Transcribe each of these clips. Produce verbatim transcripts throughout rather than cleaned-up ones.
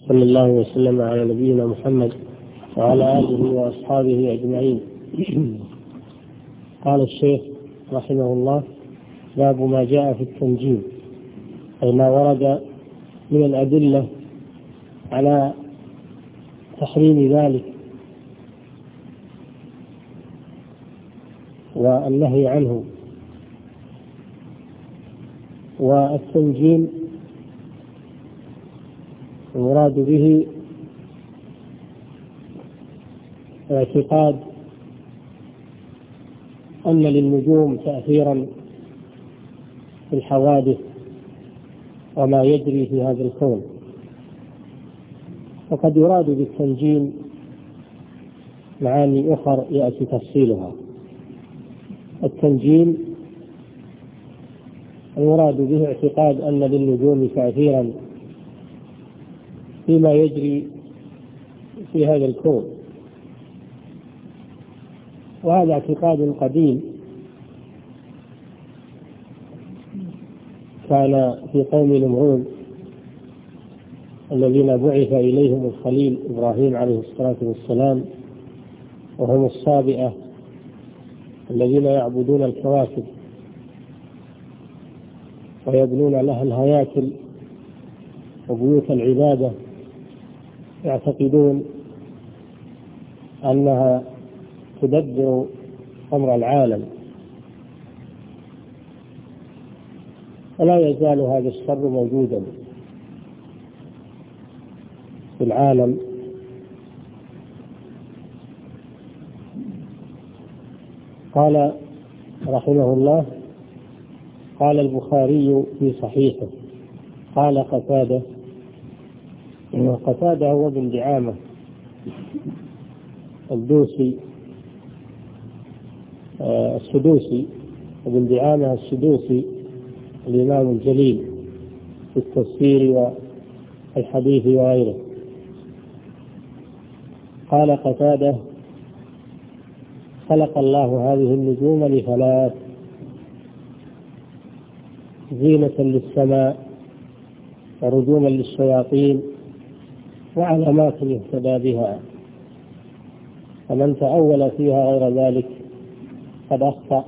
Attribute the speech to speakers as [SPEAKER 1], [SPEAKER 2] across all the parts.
[SPEAKER 1] صلى الله وسلم على نبينا محمد وعلى آله وأصحابه أجمعين. قال الشيخ رحمه الله: باب ما جاء في التنجيم، أي ما ورد من الأدلة على تحريم ذلك والنهي عنه. والتنجيم المراد به اعتقاد أن للنجوم تأثيرا في الحوادث وما يجري في هذا الكون. وقد يراد بالتنجيم معاني أخرى يأتي تفصيلها. التنجيم المراد به اعتقاد أن للنجوم تأثيرا فيما يجري في هذا الكون، وهذا اعتقاد قديم كان في قوم نمرود الذين بعث إليهم الخليل إبراهيم عليه الصلاة والسلام، وهم الصابئة الذين يعبدون الكواكب ويبنون لها الهياكل وبيوت العبادة، يعتقدون أنها تدبر أمر العالم. ولا يزال هذا الشر موجودا في العالم. قال رحمه الله: قال البخاري في صحيحه: قال قتادة. قتادة هو ابن دعامة الدوسي آه السدوسي ابن دعامة السدوسي، الإمام الجليل في التفسير والحديث وغيره. قال قتادة: خلق الله هذه النجوم لثلاث: زينة للسماء، ورجوما للشياطين، وعلامات يهتدى بها. فمن تأول فيها غير ذلك قد أخطأ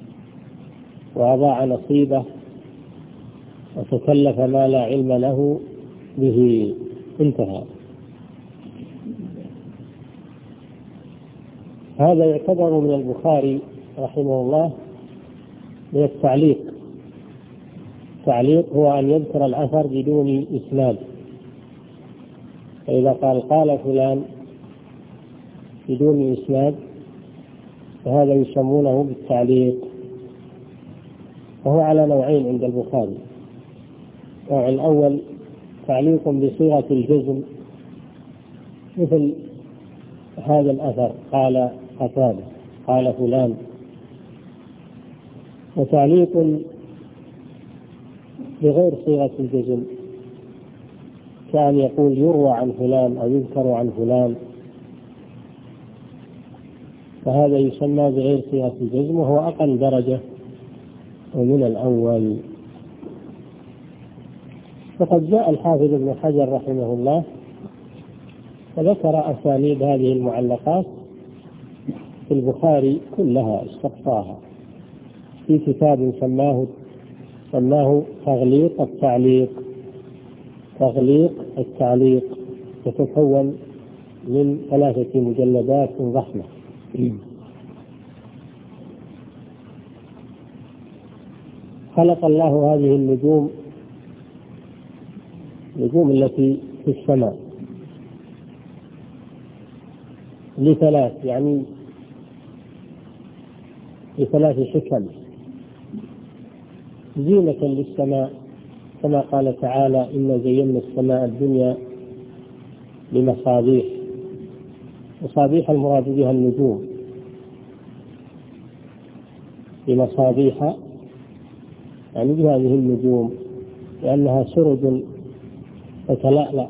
[SPEAKER 1] وأضاع نصيبه وتكلف ما لا علم له به. انتهى. هذا يعتبر من البخاري رحمه الله من التعليق. التعليق هو أن يذكر الأثر بدون إسناد، فإذا قال قال فلان بدون إسناد فهذا يسمونه بالتعليق، وهو على نوعين عند البخاري. النوع الأول تعليق بصيغة الجزم، مثل هذا الأثر قال قتادة قال فلان. وتعليق بغير صيغة الجزم، كان يقول يروى عن فلان أو يذكر عن فلان، فهذا يسمى بغير صيغة الجزم، وهو أقل درجة من الأول. فقد جاء الحافظ ابن حجر رحمه الله وذكر أسانيد هذه المعلقات في البخاري كلها، استقصاها في كتاب سماه سماه تغليق التعليق. تغليق التعليق يتكون من ثلاثة مجلدات ضخمة. خلق الله هذه النجوم، النجوم التي في السماء، لثلاث، يعني لثلاث حكم: زينة للسماء، كما قال تعالى: إن زينا السماء الدنيا بمصابيح. مصابيح المراد بها النجوم، بمصابيح يعني بهذه النجوم، لأنها سرج تتلألأ.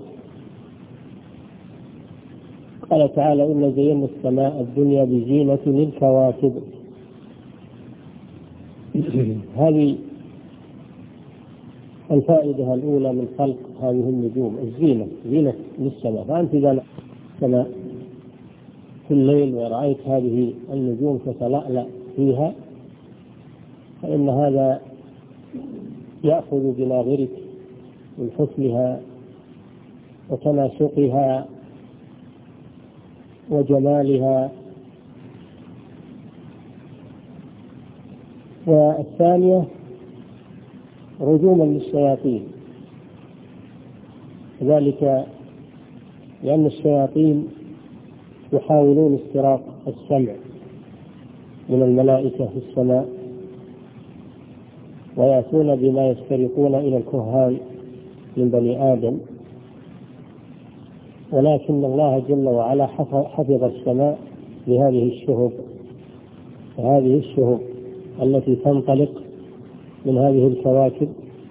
[SPEAKER 1] قال تعالى: إن زينا السماء الدنيا بزينة للكواكب. هذه الفائدة الأولى من خلق هذه النجوم الزينة، زينة للسماء. فأنت إذا السماء في الليل ورأيت هذه النجوم تتلألأ فيها فإن هذا يأخذ بناظرك من حسنها وتناسقها وجمالها. والثانية رجوما للشياطين، ذلك لأن الشياطين يحاولون استراق السمع من الملائكة في السماء، ويأتون بما يسترقون إلى الكهان من بني آدم، ولكن الله جل وعلا حفظ السماء بهذه الشهب، وهذه الشهب التي تنطلق من هذه الكواكب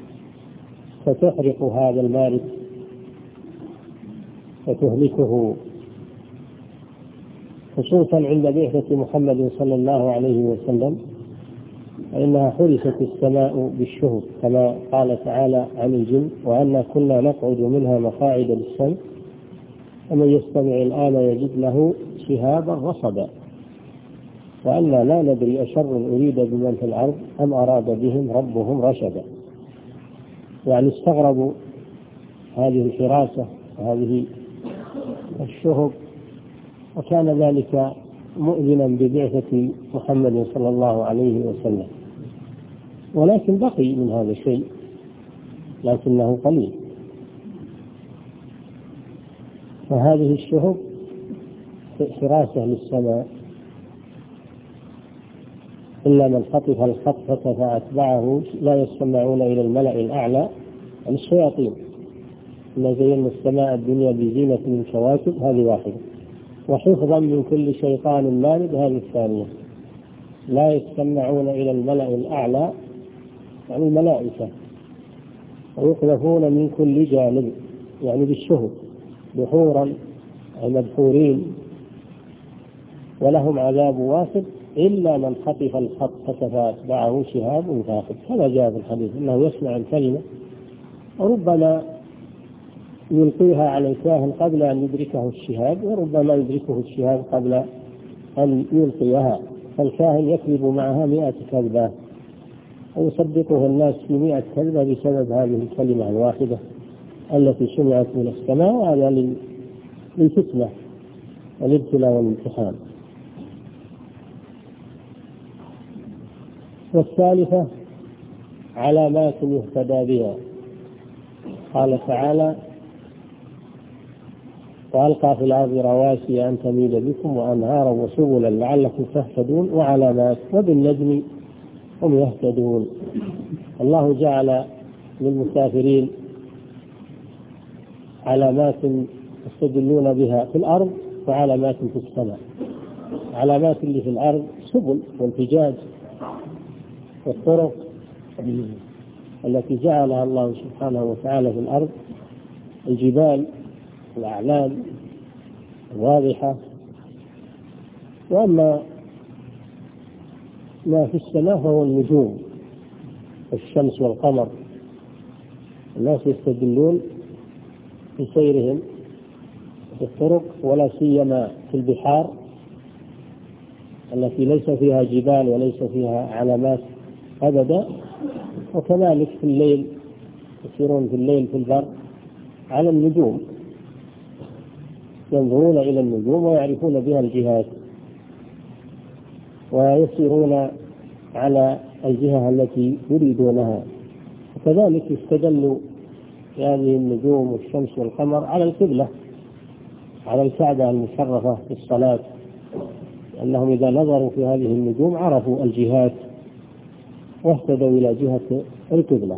[SPEAKER 1] فتحرق هذا المارد وتهلكه، خصوصا عند بعثة محمد صلى الله عليه وسلم، فإنها حرست السماء بالشهب كما قال تعالى عن الجن: وأنا كنا نقعد منها مقاعد للسمع ومن يستمع الآن يجد له شهابا رصدا، وأنا لا ندري أشر أريد بمن في الأرض أم أراد بهم ربهم رشدا. يعني استغربوا هذه الحراسة وهذه الشهب، وكان ذلك مؤذنا ببعثة محمد صلى الله عليه وسلم، ولكن بقي من هذا الشيء لكنه قليل. فهذه الشهب حراسة للسماء، إلا من خطف الخطفة فأتبعه لا يستمعون إلى الملأ الأعلى عن الشياطين. إن زينا السماء الدنيا بزينة من كواكب، هذه واحدة. وحفظا من كل شيطان مارد، هذه الثانية. لا يستمعون إلى الملأ الأعلى يعني الملائكة، ويقذفون من كل جانب يعني بالشهب دحورا أي مدحورين، ولهم عذاب واصب إلا من خطف الخطفة فأتبعه شهاب ثاقب. كما جاء في الحديث إنه يسمع الكلمة وربما يلقيها على الكاهن قبل أن يدركه الشهاب، وربما يدركه الشهاب قبل أن يلقيها، فالكاهن يكذب معها مئة كذبة ويصدقه الناس في مئة كذبة بسبب هذه الكلمة الواحدة التي سمعت من السماء، وهذا للفتنة والابتلاء والامتحان. والثالثة علامات يهتدى بها. قال تعالى: وألقى في الأرض رواسي أن تميد بكم وأنهارا وسبلا لعلكم تهتدون وعلامات وبالنجم هم يهتدون. الله جعل للمسافرين علامات يستدلون بها في الأرض وعلامات في السماء. علامات اللي في الأرض سبل والفجاج والطرق التي جعلها الله سبحانه وتعالى في الأرض، الجبال الأعلام الواضحة. وأما ما في السماء فهو النجوم الشمس والقمر. الناس يستدلون في سيرهم في الطرق، ولا سيما في البحار التي ليس فيها جبال وليس فيها علامات أبدا. وكذلك في الليل يسيرون في الليل في البر على النجوم، ينظرون إلى النجوم ويعرفون بها الجهات، ويسيرون على الجهة التي يريدونها. وكذلك يستدل هذه النجوم والشمس والقمر على القبلة، على الكعبة المشرفة في الصلاة، لأنهم إذا نظروا في هذه النجوم عرفوا الجهات واهتدوا إلى جهة القبلة.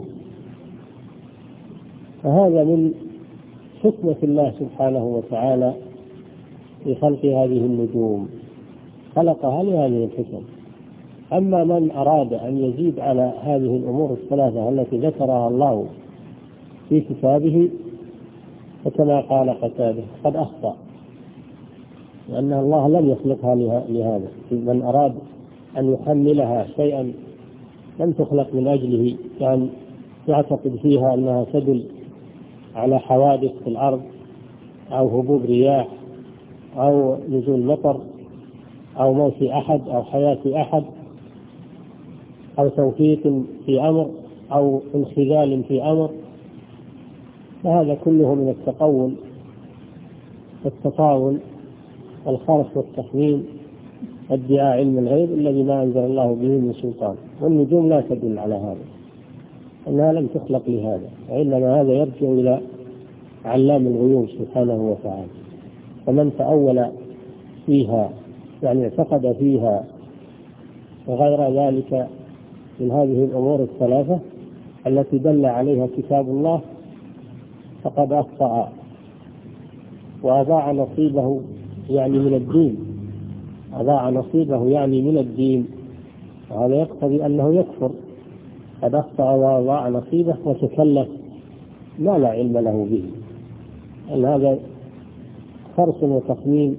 [SPEAKER 1] فهذا من حكمة الله سبحانه وتعالى في خلق هذه النجوم، خلقها لهذه الحكم. أما من أراد أن يزيد على هذه الأمور الثلاثة التي ذكرها الله في كتابه فكما قال قتادة قد أخطأ، لأن الله لم يخلقها لهذا. من أراد أن يحملها شيئا لم تخلق من أجله كان يعتقد فيها أنها تدل على حوادث في الأرض أو هبوب رياح أو نزول مطر أو موت أحد أو حياة أحد أو توفيق في أمر أو انخذال في أمر، فهذا كله من التقول والتطاول والخرف والتخمين وادعاء علم الغيب الذي ما أنزل الله به من سلطان. والنجوم لا تدل على هذا، أنها لم تخلق لهذا، وإنما هذا يرجع إلى علام الغيوب سبحانه وتعالى. فمن تأول فيها يعني اعتقد فيها وغير ذلك من هذه الأمور الثلاثة التي دل عليها كتاب الله فقد أخطأ وأضاع نصيبه يعني من الدين، أضاع نصيبه يعني من الدين، وهذا يقتضي أنه يكفر. قد أخطأ وأضاع نصيبه وتكلف ما لا علم له به، أن هذا فرس وتخمين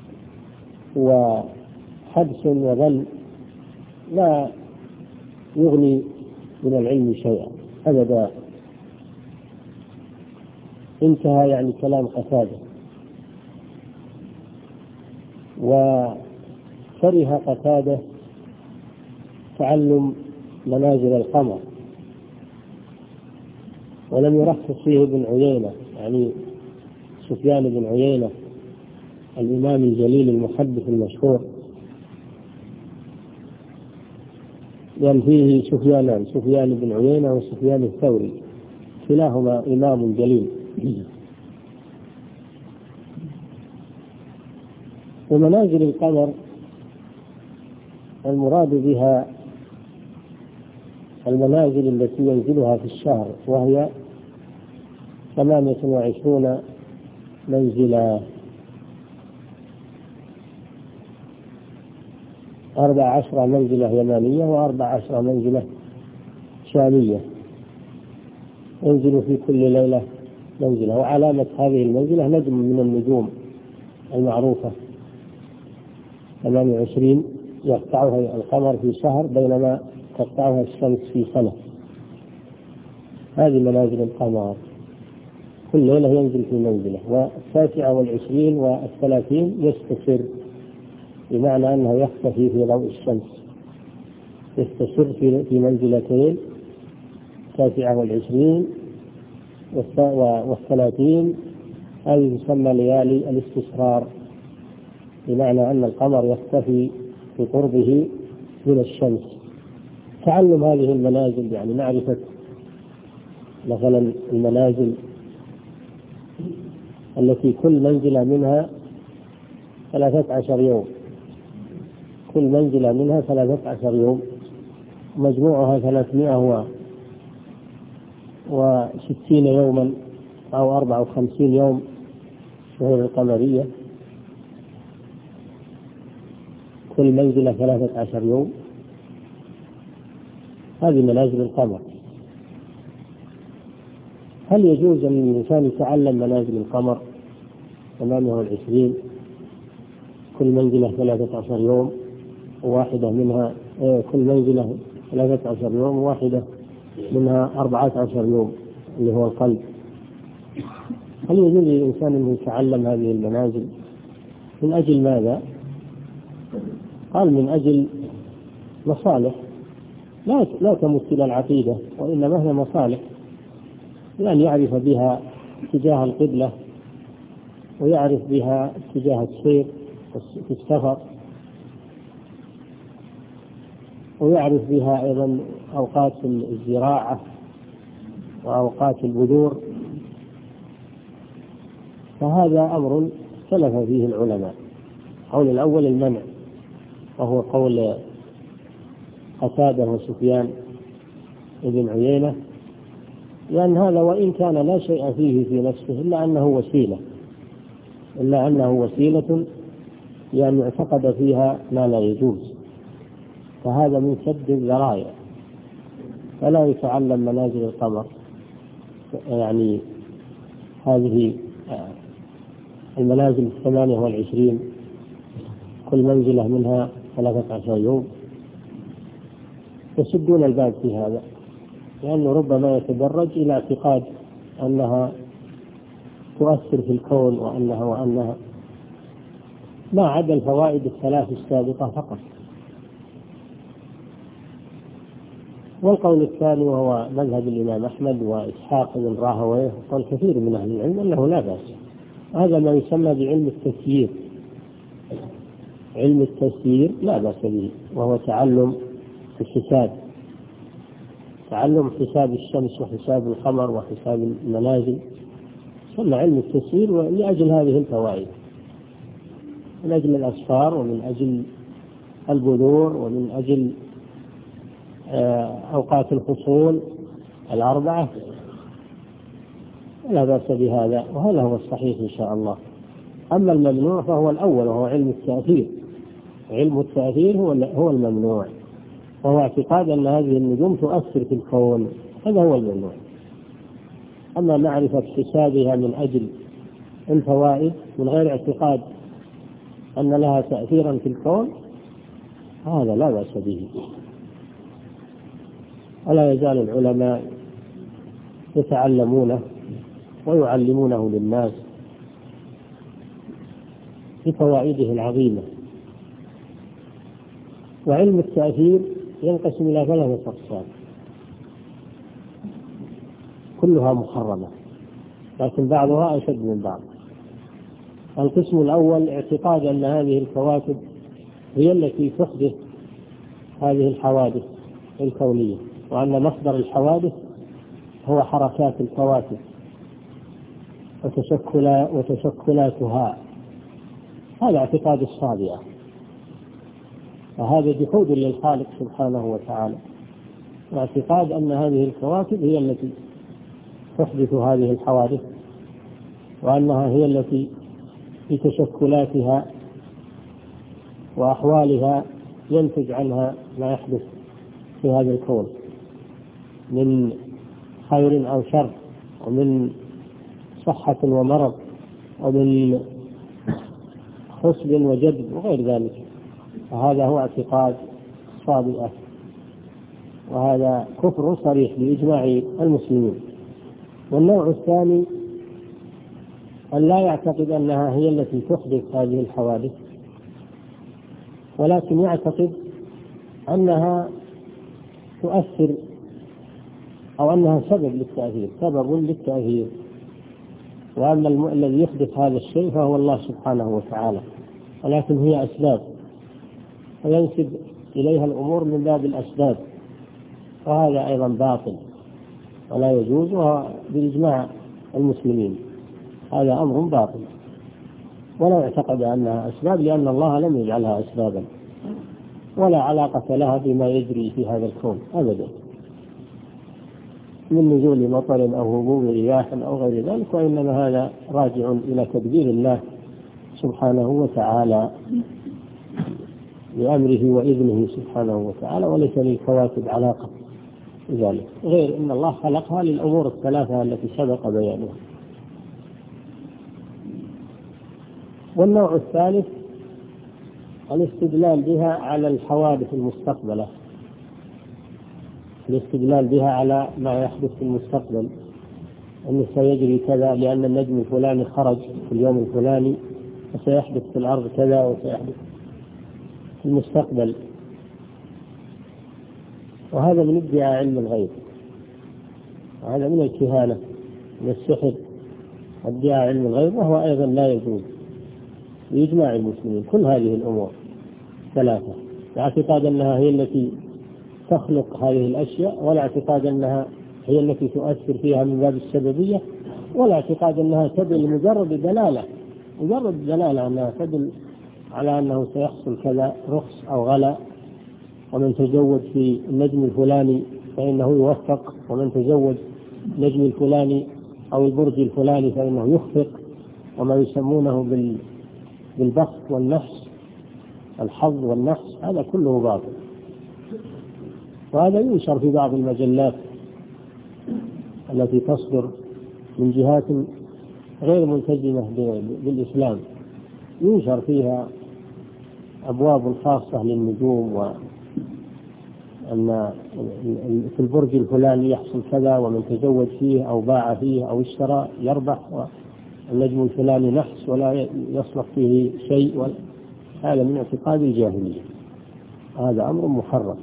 [SPEAKER 1] وحدس وظن لا يغني من العلم شيئا أبدا. انتهى يعني كلام قتادة. وكره قتادة تعلم منازل القمر، ولم يرخص فيه ابن عيينة يعني سفيان بن عيينة الإمام الجليل المحدث المشهور، لأن فيه سفيانان، سفيان بن عيينة وسفيان الثوري، كلاهما إمام جليل. ومنازل القمر المراد بها المنازل التي ينزلها في الشهر، وهي ثمانية وعشرون منزلا، أربع عشر منزلة يمانية وأربع عشر منزلة شامية، ينزل في كل ليلة منزلة. وعلامة هذه المنزلة نجم من النجوم المعروفة، ثمانية وعشرين يقطعها القمر في شهر بينما تقطعها الشمس في سنة. هذه منازل القمر، كل ليلة ينزل في منزلة. والتاسعة والعشرين والثلاثين يستسر، بمعنى أنه يختفي في ضوء الشمس، يستسر في منزلتين، التاسعة والعشرين والثلاثين، هذه تسمى ليالي الاستسرار، بمعنى أن القمر يختفي في قربه من الشمس. تعلم هذه المنازل يعني معرفة مثلا المنازل التي كل منزلة منها ثلاثة عشر يوم، كل منزلة منها ثلاثة عشر يوم، مجموعها ثلاثمائة وستين يوما أو أربعة وخمسين يوم شهور القمرية، كل منزلة ثلاثة عشر يوم. هذه منازل القمر. هل يجوز أن الإنسان يتعلم منازل القمر ثمانية وعشرين كل منزلة ثلاثة عشر يوم واحدة منها آه كل منزلة ثلاثة عشر يوم واحدة منها أربعة عشر يوم اللي هو القلب؟ هل يجوز للإنسان أن يتعلم هذه المنازل؟ من أجل ماذا؟ قال من أجل مصالح لا لا تمت إلى العقيدة، وإنما هي مصالح، لأن يعرف بها اتجاه القبلة، ويعرف بها اتجاه السير في السفر، ويعرف بها أيضا أوقات الزراعة وأوقات البذور. فهذا أمر اختلف فيه العلماء. قول الأول المنع، وهو قول قتادة وسفيان ابن عيينة، لأن هذا وإن كان لا شيء فيه في نفسه إلا أنه وسيلة إلا أنه وسيلة لأن يعتقد فيها ما لا يجوز، فهذا من سد الذرائع. فلا يتعلم منازل القمر يعني هذه المنازل الثمانية والعشرين كل منزلة منها ثلاثة عشر يوم، يسدون الباب في هذا. لأنه ربما يتدرج إلى اعتقاد أنها تؤثر في الكون وأنها وأنها ما عدا الفوائد الثلاث السابقة فقط. والقول الثاني وهو مذهب الإمام أحمد وإسحاق بن راهويه وقال كثير من أهل العلم أنه لا بأس. هذا ما يسمى بعلم التسيير. علم التسيير لا بأس به، وهو تعلم الحساب، تعلم حساب الشمس وحساب القمر وحساب المنازل، ثم علم التسيير لأجل هذه الفوائد، من أجل الأسفار ومن أجل البذور ومن أجل أوقات الفصول الأربعة، لا بأس بهذا، وهذا هو الصحيح إن شاء الله. أما الممنوع فهو الأول وهو علم التأثير. علم التأثير هو هو الممنوع، وهو اعتقاد أن هذه النجوم تؤثر في الكون، هذا هو الممنوع. أما معرفة حسابها من أجل الفوائد من غير اعتقاد أن لها تأثيرا في الكون، هذا لا بأس به. ولا يزال العلماء يتعلمونه ويعلمونه للناس بفوائده العظيمة. وعلم التأثير ينقسم إلى ثلاثة أقسام كلها محرمة، لكن بعضها أشد من بعض. القسم الأول اعتقاد أن هذه الكواكب هي التي تحدث هذه الحوادث الكونية، وأن مصدر الحوادث هو حركات الكواكب وتشكل وتشكلاتها. هذا اعتقاد الصابئة، وهذا جحود للخالق سبحانه وتعالى، واعتقاد أن هذه الكواكب هي التي تحدث هذه الحوادث، وأنها هي التي في تشكلاتها وأحوالها ينتج عنها ما يحدث في هذا الكون من خير أو شر، ومن صحة ومرض، ومن خصب وجدب وغير ذلك. وهذا هو اعتقاد صابئة، وهذا كفر صريح بإجماع المسلمين. والنوع الثاني أن لا يعتقد أنها هي التي تحدث هذه الحوادث، ولكن يعتقد أنها تؤثر أو أنها سبب للتأثير، سبب للتأثير، وأما الذي يحدث هذا الشيء فهو الله سبحانه وتعالى، ولكن هي أسباب، وينسب إليها الأمور من باب الأسباب، وهذا أيضا باطل ولا يجوز، وبإجماع المسلمين هذا أمر باطل، ولا يعتقد أنها أسباب، لأن الله لم يجعلها أسبابا، ولا علاقة لها بما يجري في هذا الكون أبدا من نزول مطر أو هبوب رياح أو غير ذلك، وإنما هذا راجع إلى تدبير الله سبحانه وتعالى بأمره وإذنه سبحانه وتعالى، وليس للكواكب علاقة بذلك، غير أن الله خلقها للأمور الثلاثة التي سبق بيانها. والنوع الثالث الاستدلال بها على الحوادث المستقبلة، الاستدلال بها على ما يحدث في المستقبل، أنه سيجري كذا لأن النجم الفلاني خرج في اليوم الفلاني، وسيحدث في الأرض كذا، وسيحدث في المستقبل. وهذا من ادعاء علم الغيب، وهذا من الكهانة، من السحر، ادعاء علم الغيب، وهو أيضا لا يجوز بإجماع المسلمين. كل هذه الأمور ثلاثة: الاعتقاد أنها هي التي تخلق هذه الأشياء، ولا اعتقاد أنها هي التي تؤثر فيها من باب السببية، ولا اعتقاد أنها تدل مجرد دلالة مجرد دلالة أنها تدل على أنه سيحصل كذا رخص أو غلا، ومن تزوج في النجم الفلاني فإنه يوفق، ومن تزوج النجم الفلاني أو البرج الفلاني فإنه يخفق، وما يسمونه بالبخت والنحس، الحظ والنحس، هذا كله باطل. وهذا ينشر في بعض المجلات التي تصدر من جهات غير ملتزمة بالإسلام، ينشر فيها أبواب خاصة للنجوم أن في البرج الفلاني يحصل كذا، ومن تزوج فيه أو باع فيه أو اشترى يربح، والنجم الفلاني نحس ولا يصلح فيه شيء. هذا من اعتقاد الجاهلية، هذا أمر محرم.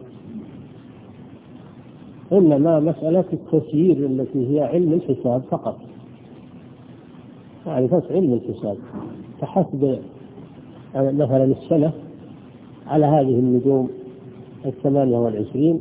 [SPEAKER 1] إنما مسألة التسيير التي هي علم الحساب فقط، معرفة علم الحساب، فحسب مثلا السنة على هذه النجوم الثمانية والعشرين،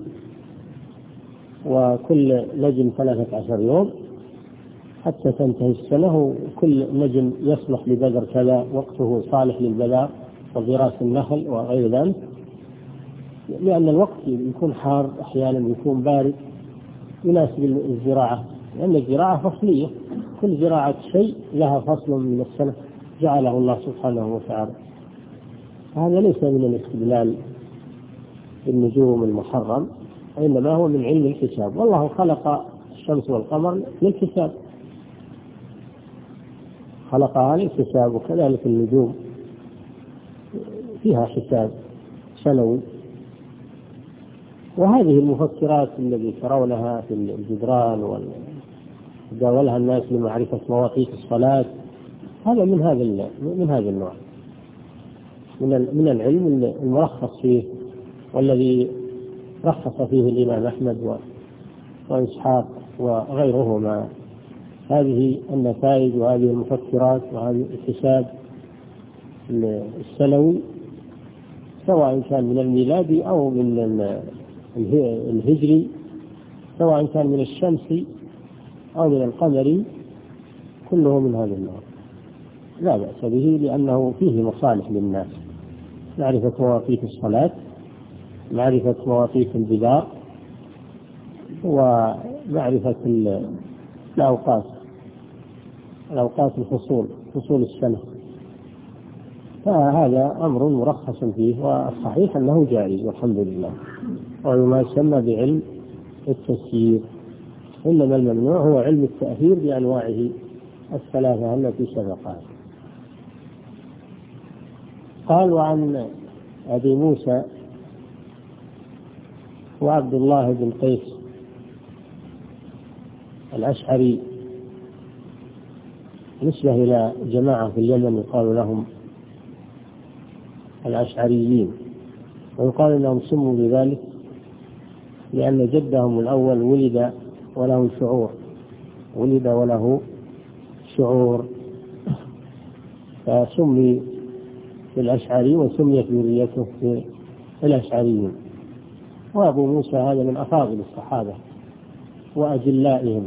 [SPEAKER 1] وكل نجم ثلاثة عشر يوم حتى تنتهي السنة، وكل نجم يصلح لبذر كذا، وقته صالح للبذار وغراس النخل وغير ذلك، لأن الوقت يكون حار أحيانا يكون بارد يناسب الزراعة، لأن الزراعة فصلية، كل زراعة شيء لها فصل من السنة جعله الله سبحانه وتعالى. هذا ليس من الاستدلال بالنجوم المحرم، إنما هو من علم الحساب، والله خلق الشمس والقمر للحساب، خلقها للحساب، وكذلك النجوم فيها حساب سنوي. وهذه المفكرات التي ترونها في الجدران وتداولها الناس لمعرفة مواقيت الصلاة، هذا من هذا من هذا النوع من من العلم المرخص فيه، والذي رخص فيه الإمام أحمد وإسحاق وغيرهما. هذه النتائج وهذه المفكرات وهذه الحساب السنوي، سواء كان من الميلادي أو من الهجري، سواء كان من الشمس أو من القمري، كله من هذا النوع، لا بأس به، لأنه فيه مصالح للناس، معرفة مواقيت الصلاة، معرفة مواقيت البدار، ومعرفة الأوقات الأوقات الفصول فصول السنة. فهذا أمر مرخص فيه، والصحيح أنه جائز والحمد لله، وما يسمى بعلم التسيير. إنما الممنوع هو علم التأثير بأنواعه الثلاثة التي سبقها. قال: وعن أبي موسى وعبد الله بن قيس الأشعري نسبة إلى جماعة في اليمن يقال لهم الأشعريين، ويقال أنهم سموا بذلك لأن جدهم الأول ولد وله شعور ولد وله شعور فسمي بالأشعري، وسميت ذريته بالأشعريين. وأبو موسى هذا من أفاضل الصحابة وأجلائهم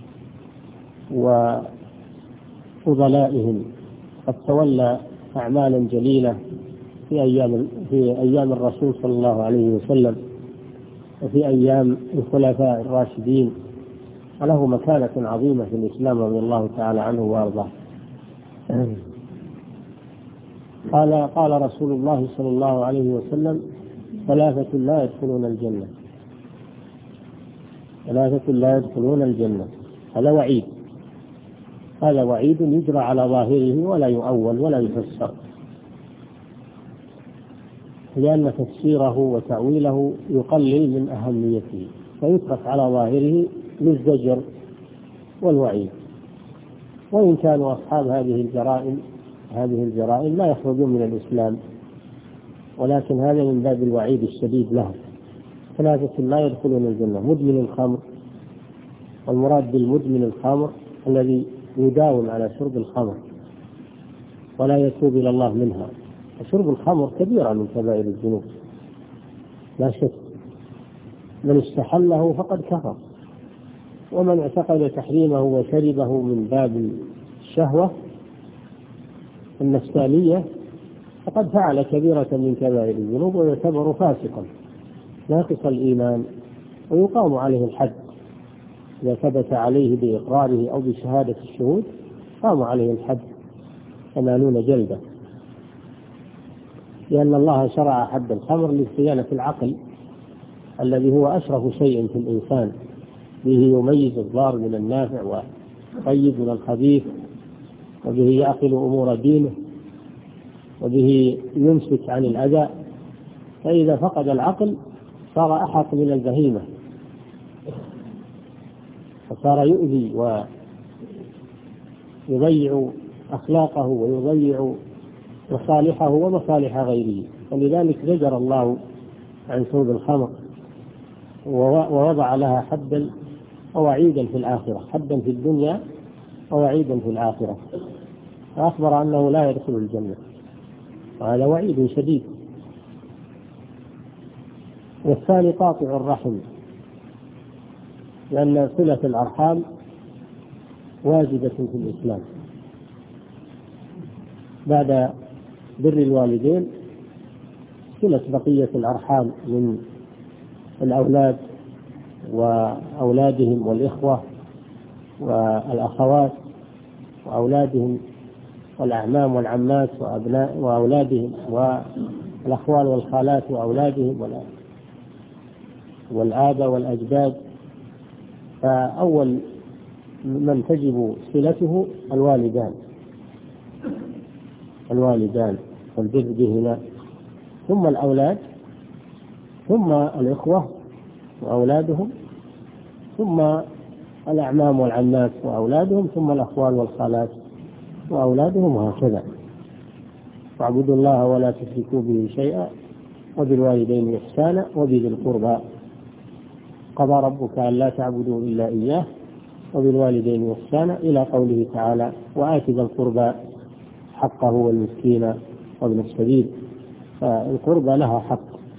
[SPEAKER 1] وفضلائهم، قد تولى أعمالا جليلة في أيام في أيام الرسول صلى الله عليه وسلم، وفي أيام الخلفاء الراشدين، وله مكانة عظيمة في الإسلام رضي الله تعالى عنه وأرضاه. قال قال رسول الله صلى الله عليه وسلم: ثلاثة لا يدخلون الجنة ثلاثة لا يدخلون الجنة. هذا وعيد هذا وعيد يجرى على ظاهره ولا يؤول ولا يفسر، لأن تفسيره وتأويله يقلل من أهميته، فيترك على ظاهره للزجر والوعيد. وإن كانوا أصحاب هذه الجرائم هذه الجرائم لا يخرجون من الإسلام، ولكن هذا من باب الوعيد الشديد لهم. ثلاثة لا يدخلون الجنة: مدمن الخمر، والمراد بالمدمن الخمر الذي يداوم على شرب الخمر ولا يتوب إلى الله منها. شرب الخمر كبيرة من كبائر الذنوب لا شك، من استحله فقد كفر، ومن اعتقد تحريمه وشربه من باب الشهوة النفسانية فقد فعل كبيرة من كبائر الذنوب، ويعتبر فاسقا ناقص الإيمان، ويقام عليه الحد إذا ثبت عليه بإقراره أو بشهادة الشهود، قام عليه الحد ثمانون جلدة، لأن الله شرع حد الخمر لصيانة العقل الذي هو أشرف شيء في الإنسان، به يميز الضار من النافع والطيب من الخبيث، وبه يعقل أمور دينه، وبه يمسك عن الأذى. فإذا فقد العقل صار أحق من البهيمة، فصار يؤذي ويضيع أخلاقه ويضيع مصالحه ومصالح غيره. ولذلك زجر الله عن شرب الخمر ووضع لها حدا ووعيدا في الآخرة، حدا في الدنيا ووعيدا في الآخرة، فأخبر أنه لا يدخل الجنة، وهذا وعيد شديد. والثاني قاطع الرحم، لأن صلة الأرحام واجبة في الإسلام بعد بر الوالدين، صلة بقية الأرحام من الأولاد وأولادهم والإخوة والأخوات وأولادهم والأعمام والعمات وأبناء وأولادهم والأخوال والخالات وأولادهم والآباء والأجداد. فأول من تجب صلته الوالدان الوالدان والبر بهما، ثم الأولاد، ثم الإخوة وأولادهم، ثم الأعمام والعمات وأولادهم، ثم الأخوال والخالات وأولادهم، وهكذا. واعبدوا الله ولا تشركوا به شيئا وبالوالدين إحسانا وبذي القربى. قضى ربك ألا تعبدوا إلا إياه وبالوالدين إحسانا إلى قوله تعالى وآت ذا القربى حقه والمسكين وابن السبيل. فالقربى لها حق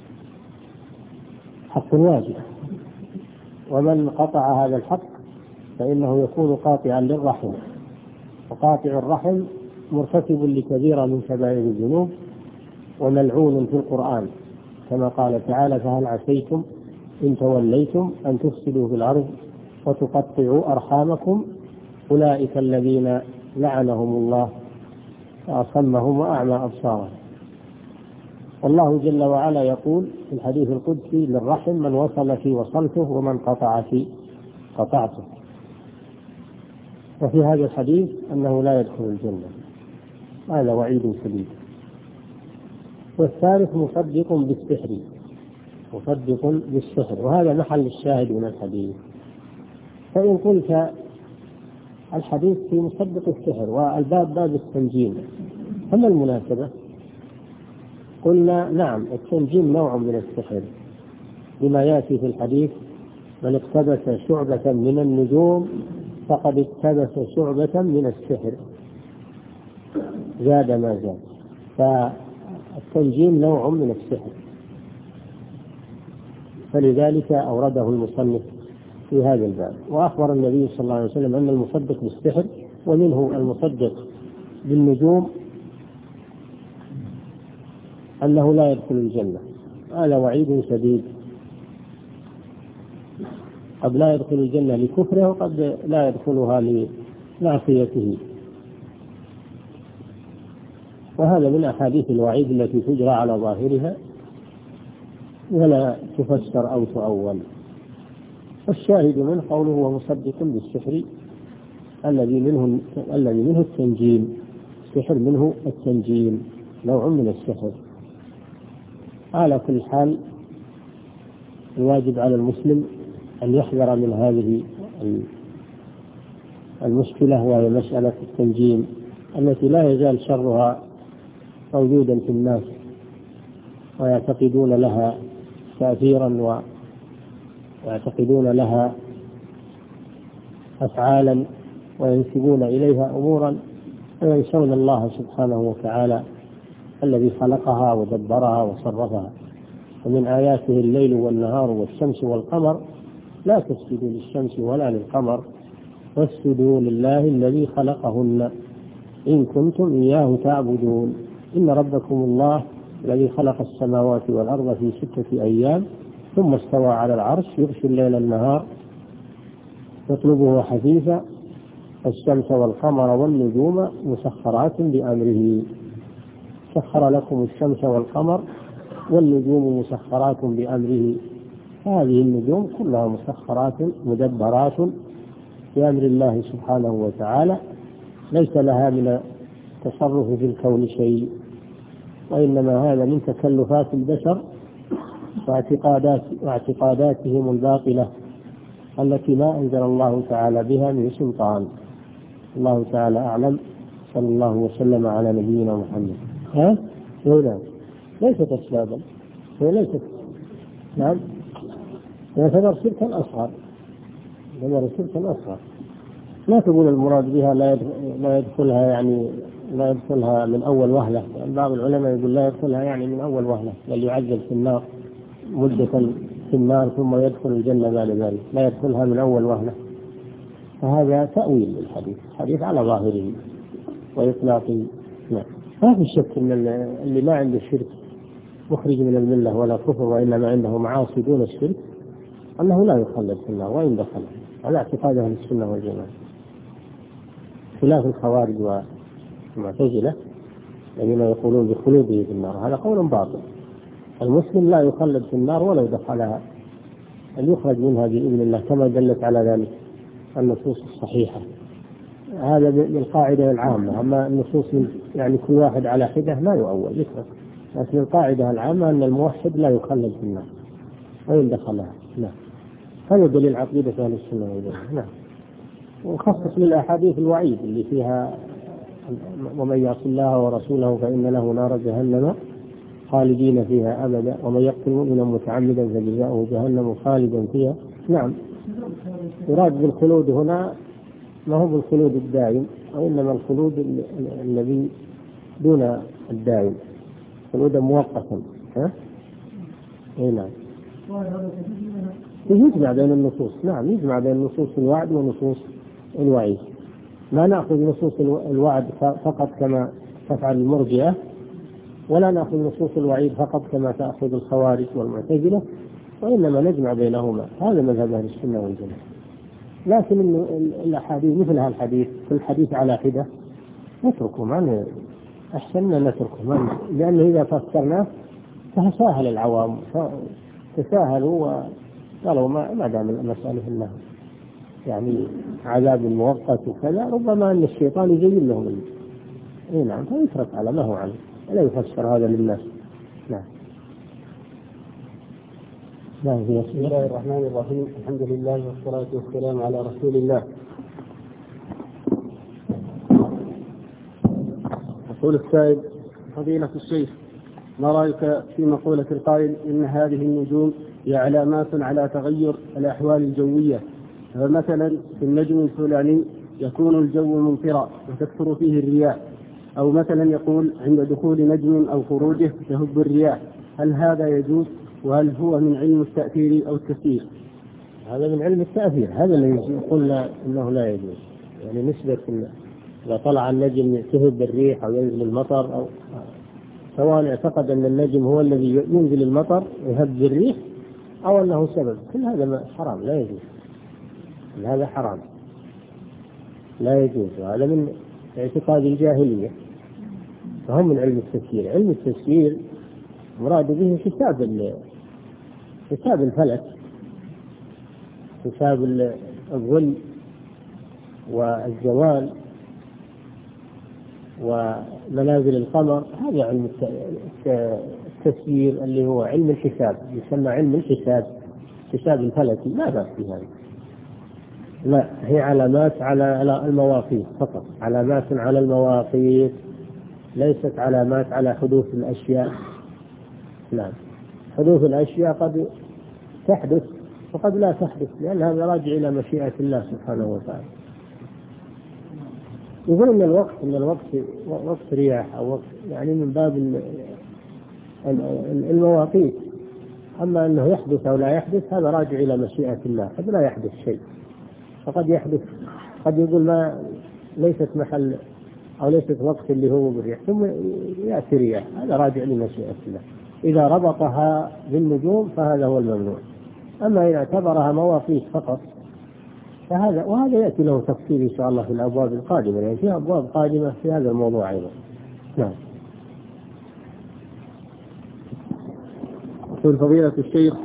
[SPEAKER 1] حق واجب، ومن قطع هذا الحق فإنه يكون قاطعا للرحم، وقاطع الرحم مرتكب لكبيرة من كبائر الذنوب وملعون في القرآن، كما قال تعالى فهل عسيتم إن توليتم أن تفسدوا في الأرض وتقطعوا أرحامكم أولئك الذين لعنهم الله فأصمهم وأعمى أبصارهم. والله جل وعلا يقول في الحديث القدسي للرحم من وصل في وصلته ومن قطع في قطعته. وفي هذا الحديث أنه لا يدخل الجنة، هذا وعيد شديد. والثالث مصدق بالسحر، مصدق بالسحر، وهذا محل الشاهد من الحديث. فإن قلت الحديث في مصدق السحر والباب باب التنجيم، فما المناسبة؟ قلنا نعم، التنجيم نوع من السحر بما يأتي في الحديث من اقتبس شعبة من النجوم فقد اقتبس شعبة من السحر، زاد ما زاد. فالتنجيم نوع من السحر، فلذلك أورده المصنف في هذا الباب. وأخبر النبي صلى الله عليه وسلم أن المصدق بالسحر ومنه المصدق بالنجوم أنه لا يدخل الجنة، هذا وعيد شديد. قد لا يدخل الجنة لكفره، وقد لا يدخلها لمعصيته، وهذا من أحاديث الوعيد التي تجرى على ظاهرها ولا تفسر أو تؤول. والشاهد من قوله ومصدق بالسحر الذي منه الذي منه التنجيم، السحر منه التنجيم نوع من السحر. على كل حال الواجب على المسلم أن يحذر من هذه المشكلة، وهي مسألة التنجيم التي لا يزال شرها موجودا في الناس، ويعتقدون لها تأثيرا ويعتقدون لها أفعالا وينسبون إليها أمورا وينسون الله سبحانه وتعالى الذي خلقها ودبرها وصرفها. ومن آياته الليل والنهار والشمس والقمر لا تسجدوا للشمس ولا للقمر واسجدوا لله الذي خلقهن إن كنتم إياه تعبدون إن ربكم الله الذي خلق السماوات والأرض في ستة أيام ثم استوى على العرش يغشي الليل النهار يطلبه حثيثا الشمس والقمر والنجوم مسخرات بأمره. سخر لكم الشمس والقمر والنجوم مسخرات بأمره. هذه النجوم كلها مسخرات مدبرات بأمر الله سبحانه وتعالى، ليس لها من التصرف في الكون شيء، وإنما هذا من تكلفات البشر واعتقادات واعتقاداتهم الباطلة التي ما أنزل الله تعالى بها من سلطان. الله تعالى أعلم. صلى الله وسلم على نبينا محمد. ها؟ لا ليست أسبابا، هي ليست. نعم، يعتبر شركا أصغر، يعتبر شركا أصغر. لا تقول المراد بها لا يدخلها يعني لا يدخلها من أول وهلة، يعني بعض العلماء يقول لا يدخلها يعني من أول وهلة، بل يعذب في النار مدة في النار ثم يدخل الجنة بعد ذلك، لا يدخلها من أول وهلة. فهذا تأويل للحديث، حديث على ظاهره وإطلاقه. نعم، ما في شك أن اللي ما عنده شرك مخرج من الملة ولا كفر، وإنما عنده معاصي دون الشرك، أنه لا يخلد في النار وإن دخل، على اعتقاد أهل السنة والجماعة، خلاف الخوارج والمعتزلة الذين يقولون بخلوده في النار. هذا قول باطل. المسلم لا يخلد في النار ولو دخلها، أن يخرج منها بإذن الله كما دلت على ذلك النصوص الصحيحة. هذا بالقاعدة العامة. أما النصوص يعني كل واحد على حدة لا يؤول يكره، لكن القاعدة العامة أن الموحد لا يخلد في النار وإن دخلها. نعم، هذا دليل عقيدة أهل السنة والجماعة. نعم، وخصص للأحاديث الوعيد اللي فيها ومن يعص الله ورسوله فإن له نار جهنم خالدين فيها أبدا ومن يقتل مؤمنا متعمدا فجزاؤه جهنم خالدا فيها. نعم، يراد بالخلود هنا ما هو بالخلود الدائم، وإنما الخلود الذي دون الدائم، خلودا مؤقتا. ها؟ اي نعم، يجمع بين النصوص. نعم، يجمع بين نصوص الوعد ونصوص الوعيد. ما نأخذ نصوص الوعد فقط كما تفعل المرجئة، ولا نأخذ نصوص الوعيد فقط كما تأخذ الخوارج والمعتزلة، وإنما نجمع بينهما. هذا مذهب أهل السنة والجماعة. لكن الأحاديث مثل هذا الحديث في الحديث على حدة نتركه، ما أحسن نتركه، لأنه إذا فسرناه تساهل العوام، تساهلوا وقالوا ما دام المسألة إنها يعني عذاب مؤقت وكذا، ربما أن الشيطان يزين لهم. إيه نعم، فيترك على ما هو عليه، لا يفسر هذا للناس. نعم.
[SPEAKER 2] بسم الله الرحمن الرحيم. الحمد لله والصلاة والسلام على رسول الله. يقول السائل: فضيلة الشيخ، ما رأيك في مقولة القائل إن هذه النجوم هي علامات على تغير الأحوال الجوية، فمثلا في النجم الفلاني يكون الجو ممطرا وتكثر فيه الرياح، أو مثلا يقول عند دخول نجم أو خروجه تهب الرياح، هل هذا يجوز؟ وهل هو من علم التأثير أو التفسير؟
[SPEAKER 1] هذا من علم التأثير، هذا اللي قلنا إنه لا يجوز. يعني نسبة إذا طلع النجم تهب الريح أو ينزل المطر، أو سواء اعتقد أن النجم هو الذي ينزل المطر ويهب الريح أو أنه سبب، كل هذا حرام لا يجوز. هذا حرام لا يجوز، وهذا من اعتقاد الجاهلية، فهم من علم التفسير. علم التفسير مراد به حساب حساب الفلك، حساب الظل والزوال ومنازل القمر. هذا علم التفسير اللي هو علم الحساب، يسمى علم الحساب، حساب الفلكي، لا بأس بهذا. لا، هي علامات على المواقيت فقط، علامات على المواقيت، ليست علامات على حدوث الأشياء. لا، حدوث الأشياء قد تحدث وقد لا تحدث، لأن هذا راجع إلى مشيئة الله سبحانه وتعالى. يقول إن الوقت إن الوقت وقت رياح أو وقت يعني من باب المواقيت، أما أنه يحدث أو لا يحدث هذا راجع إلى مشيئة الله، قد لا يحدث شيء، فقد يحدث، قد يقول ما ليست محل أو ليست وقت اللي هو بالرياح ثم يأتي رياح، هذا راجع لمشيئة الله. إذا ربطها بالنجوم فهذا هو الممنوع. أما إذا اعتبرها مواقيت فقط فهذا، وهذا يأتي له تفصيل إن شاء الله في الأبواب القادمة، يعني في أبواب قادمة في هذا الموضوع أيضا. نعم.
[SPEAKER 2] يقول فضيلة الشيخ: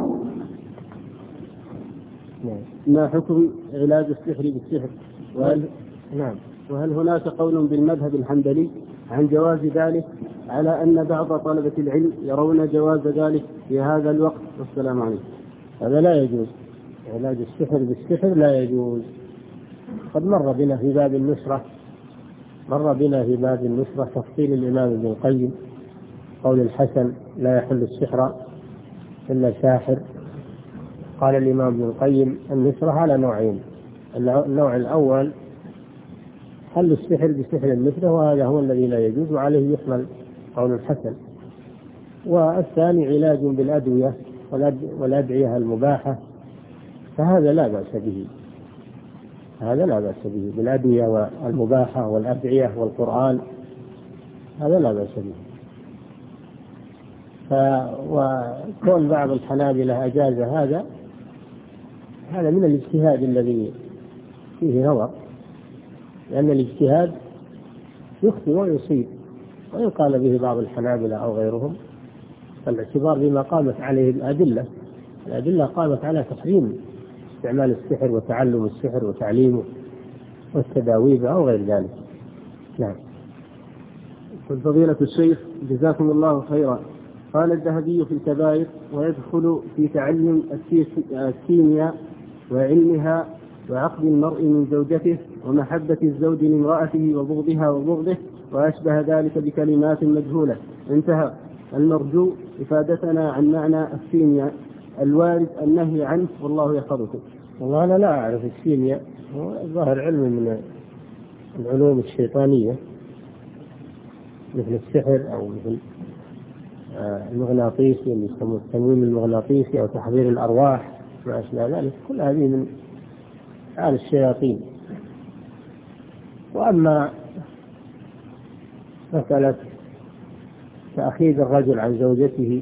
[SPEAKER 2] ما حكم علاج السحر بالسحر؟ وهل
[SPEAKER 1] نعم
[SPEAKER 2] وهل هناك قول بالمذهب الحنبلي عن جواز ذلك على أن بعض طلبة العلم يرون جواز ذلك في هذا الوقت، والسلام عليكم.
[SPEAKER 1] هذا لا يجوز، علاج السحر بالسحر لا يجوز. قد مر بنا في باب النصرة مر بنا في باب النصرة تفصيل الإمام ابن القيم قول الحسن لا يحل السحر إلا ساحر. قال الإمام ابن القيم النصرة على نوعين: النوع الأول حل السحر بسحر مثله، وهذا هو الذي لا يجوز وعليه يحمل قول الحسن. والثاني علاج بالأدوية والأدعية المباحة، فهذا لا بأس به، هذا لا بأس به بالأدوية والمباحة والأدعية والقرآن، هذا لا بأس به. ف... وكون بعض الحنابلة أجاز هذا هذا من الاجتهاد الذي فيه نظر، لأن الاجتهاد يخطئ ويصيب، وإن قال به بعض الحنابلة أو غيرهم فالاعتبار بما قامت عليه الأدلة. الأدلة قامت على تحريم استعمال السحر وتعلم السحر وتعليمه والتداوي به أو غير ذلك. نعم.
[SPEAKER 2] فضيلة الشيخ جزاكم الله خيرا، قال الذهبي في الكبائر: ويدخل في تعلم الكيمياء وعلمها وعقد المرء من زوجته ومحبة الزوج لامرأته وبغضها وبغضه وأشبه ذلك بكلمات مجهولة. انتهى. المرجو إفادتنا عن معنى الكيمياء الوارد النهي عنه، والله يحفظكم.
[SPEAKER 1] والله أنا لا أعرف الكيمياء، ظاهر علم من العلوم الشيطانية مثل السحر أو مثل المغناطيسي اللي يسموه التنويم المغناطيسي أو تحضير الأرواح ما أشبه ذلك، كل هذه من أفعال الشياطين. وأما مسألة تأخير الرجل عن زوجته،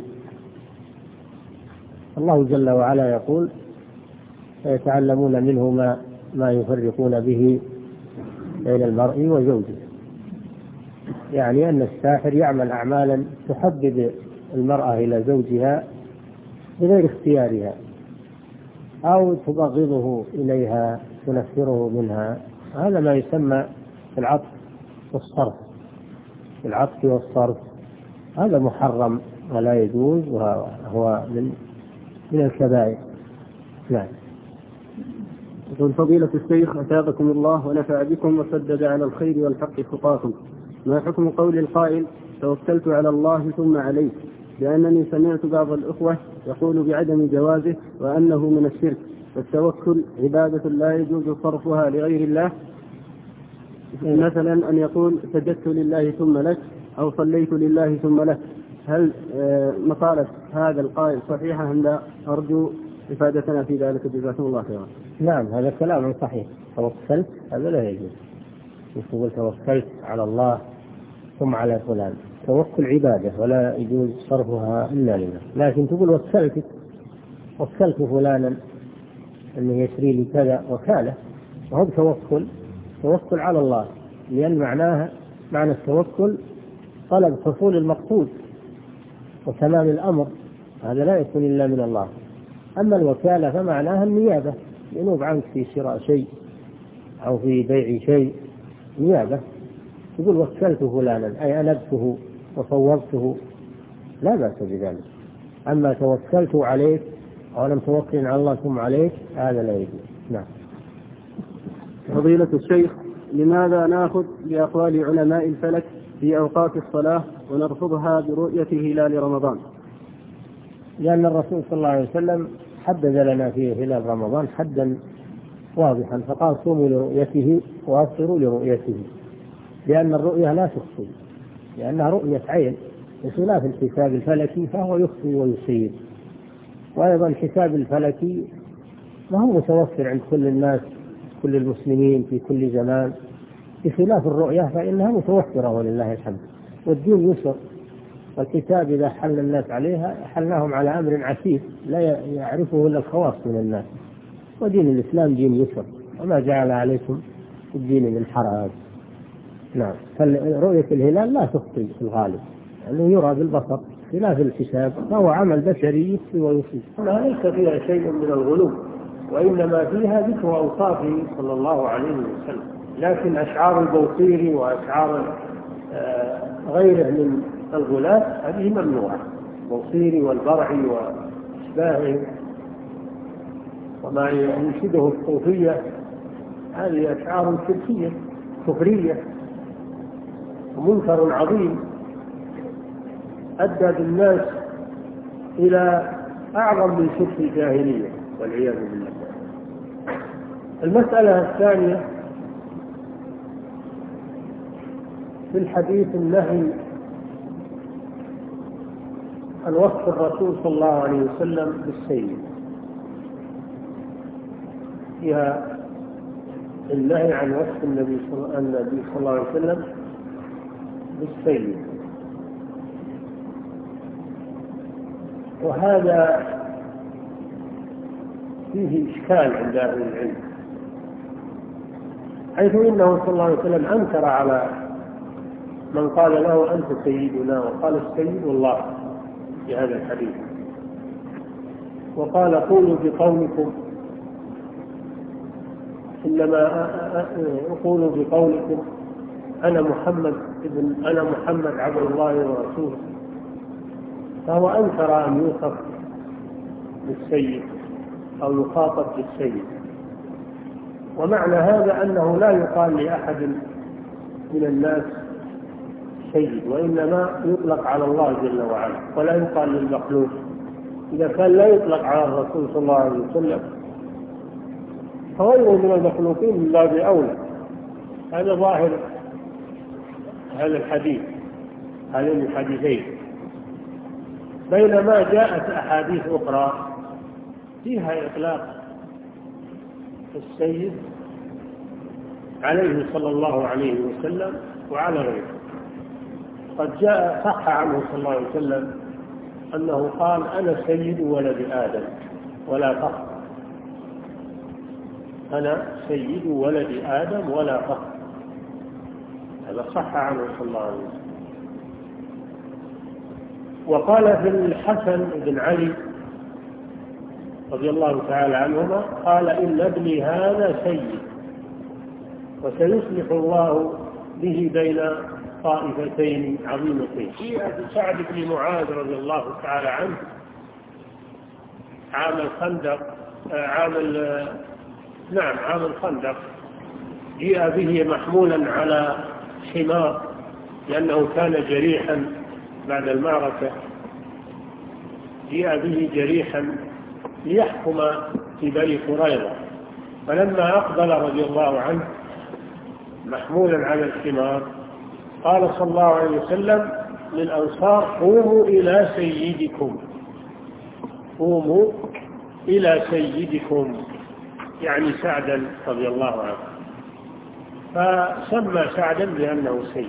[SPEAKER 1] الله جل وعلا يقول: فيتعلمون منه ما, ما يفرقون به بين المرء وزوجه، يعني أن الساحر يعمل أعمالا تحبب المرأة إلى زوجها بغير اختيارها، أو تبغضه إليها تنفره منها. هذا ما يسمى العطف والصرف، العطف والصرف هذا محرم ولا يجوز، وهو من من الكبائر. نعم.
[SPEAKER 2] يقول: فضيلة الشيخ أثابكم الله ونفع بكم وسدد على الخير والحق خطاكم، ما حكم قول القائل: توكلت على الله ثم عليك؟ لأنني سمعت بعض الأخوة يقول بعدم جوازه وأنه من الشرك، والتوكل عبادة لا يجوز صرفها لغير الله، مثلا أن يقول سجدت لله ثم لك، أو صليت لله ثم لك. هل مقالة هذا القائل صحيحة أم لا؟ أرجو إفادتنا في ذلك، جزاكم الله خيرا.
[SPEAKER 1] نعم، هذا كلام صحيح. توكلت هذا لا يجوز، يقول توكلت على الله ثم على فلان، توكل عبادة ولا يجوز صرفها إلا لله. لكن تقول وكلت وكلت فلانا أنه يشري لي كذا وكاله، وهو توكل توكل على الله، لأن معناها معنى التوكل طلب حصول المقصود وتمام الأمر، هذا لا يكون إلا من الله. أما الوكالة فمعناها النيابة، ينوب عنك في شراء شيء أو في بيع شيء، نيابة. تقول وكلت فلانا أي أنبته وصوبته، لا بأس بذلك. أما توكلت عليك أو لم توكل على الله ثم عليك، هذا لا يجوز. نعم.
[SPEAKER 2] فضيلة الشيخ، لماذا نأخذ بأقوال علماء الفلك في أوقات الصلاة ونرفضها برؤية هلال رمضان؟
[SPEAKER 1] لأن الرسول صلى الله عليه وسلم حدد لنا في هلال رمضان حدا واضحا، فقال صوموا لرؤيته وأفطروا لرؤيته، لأن الرؤية لا تخفي، لأنها رؤية عين، بخلاف الحساب الفلكي فهو يخفي ويصيب. وأيضا الحساب الفلكي ما هو متوفر عند كل الناس كل المسلمين في كل زمان، بخلاف الرؤية فإنها متوفرة ولله الحمد. والدين يسر، والكتاب إذا حل الناس عليها حلناهم على أمر عسير لا يعرفه إلا الخواص من الناس. ودين الإسلام دين يسر، وما جعل عليكم الدين من حرج. نعم. فرؤية الهلال لا تخطي في الغالب، لأنه يعني يرى بالبصر، خلاف الحساب فهو عمل بشري يخفي ويصيب. ما ليس فيها شيء من الغلو، وإنما فيها ذكر أوصافه صلى الله عليه وسلم. لكن أشعار البوصيري وأشعار غيره من الغلاة هذه ممنوعة، والصيري والبرعي وأشباههم وما ينشده الصوفية، هذه أشعار شركية كفرية ومنكر عظيم أدى بالناس إلى أعظم من شرك الجاهلية والعياذ بالله. المسألة الثانية في الحديث النهي عن وصف الرسول صلى الله عليه وسلم بالسيد، فيها النهي عن وصف النبي صلى الله عليه وسلم بالسيد، وهذا فيه إشكال عند أهل العلم، حيث إنه صلى الله عليه وسلم أنكر على من قال له أنت سيدنا، وقال السيد الله في هذا الحديث، وقال قولوا بقولكم إنما قولوا بقولكم أنا محمد ابن أنا محمد عبد الله ورسوله، فهو أنكر أن يوصف بالسيد أو يخاطب بالسيد. ومعنى هذا أنه لا يقال لأحد من الناس سيد، وإنما يطلق على الله جل وعلا ولا يقال للمخلوق. إذا كان لا يطلق على الرسول صلى الله عليه وسلم فغيره من المخلوقين من باب أولى. هذا ظاهر هذا الحديث، هذين الحديثين، بينما جاءت أحاديث أخرى فيها إطلاق السيد عليه صلى الله عليه وسلم وعلى غيره. قد جاء صح عنه صلى الله عليه وسلم أنه قال أنا سيد ولد آدم ولا فخر، أنا سيد ولد آدم ولا فخر، هذا صح عنه صلى الله عليه وسلم. وقال في الحسن بن علي رضي الله تعالى عنهما قال إن ابني هذا سيد وسيصلح الله به بين طائفتين عظيمتين. جاء سعد بن معاذ رضي الله تعالى عنه عام الخندق عام نعم عام الخندق، جاء به محمولا على حمار لأنه كان جريحا بعد المعركة، جاء به جريحا ليحكم في بني قريظة، فلما أقبل رضي الله عنه محمولا على الحمار قال صلى الله عليه وسلم للأنصار قوموا إلى سيدكم، قوموا إلى سيدكم، يعني سعدا رضي الله عنه، فسمى سعدا بأنه سيد.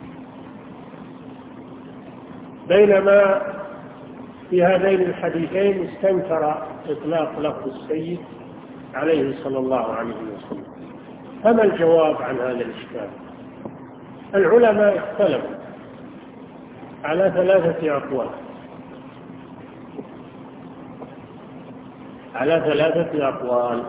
[SPEAKER 1] بينما في هذين الحديثين استنكر إطلاق لفظ السيد عليه صلى الله عليه وسلم. فما الجواب عن هذا الإشكال؟ العلماء اختلفوا على ثلاثة أقوال على ثلاثة أقوال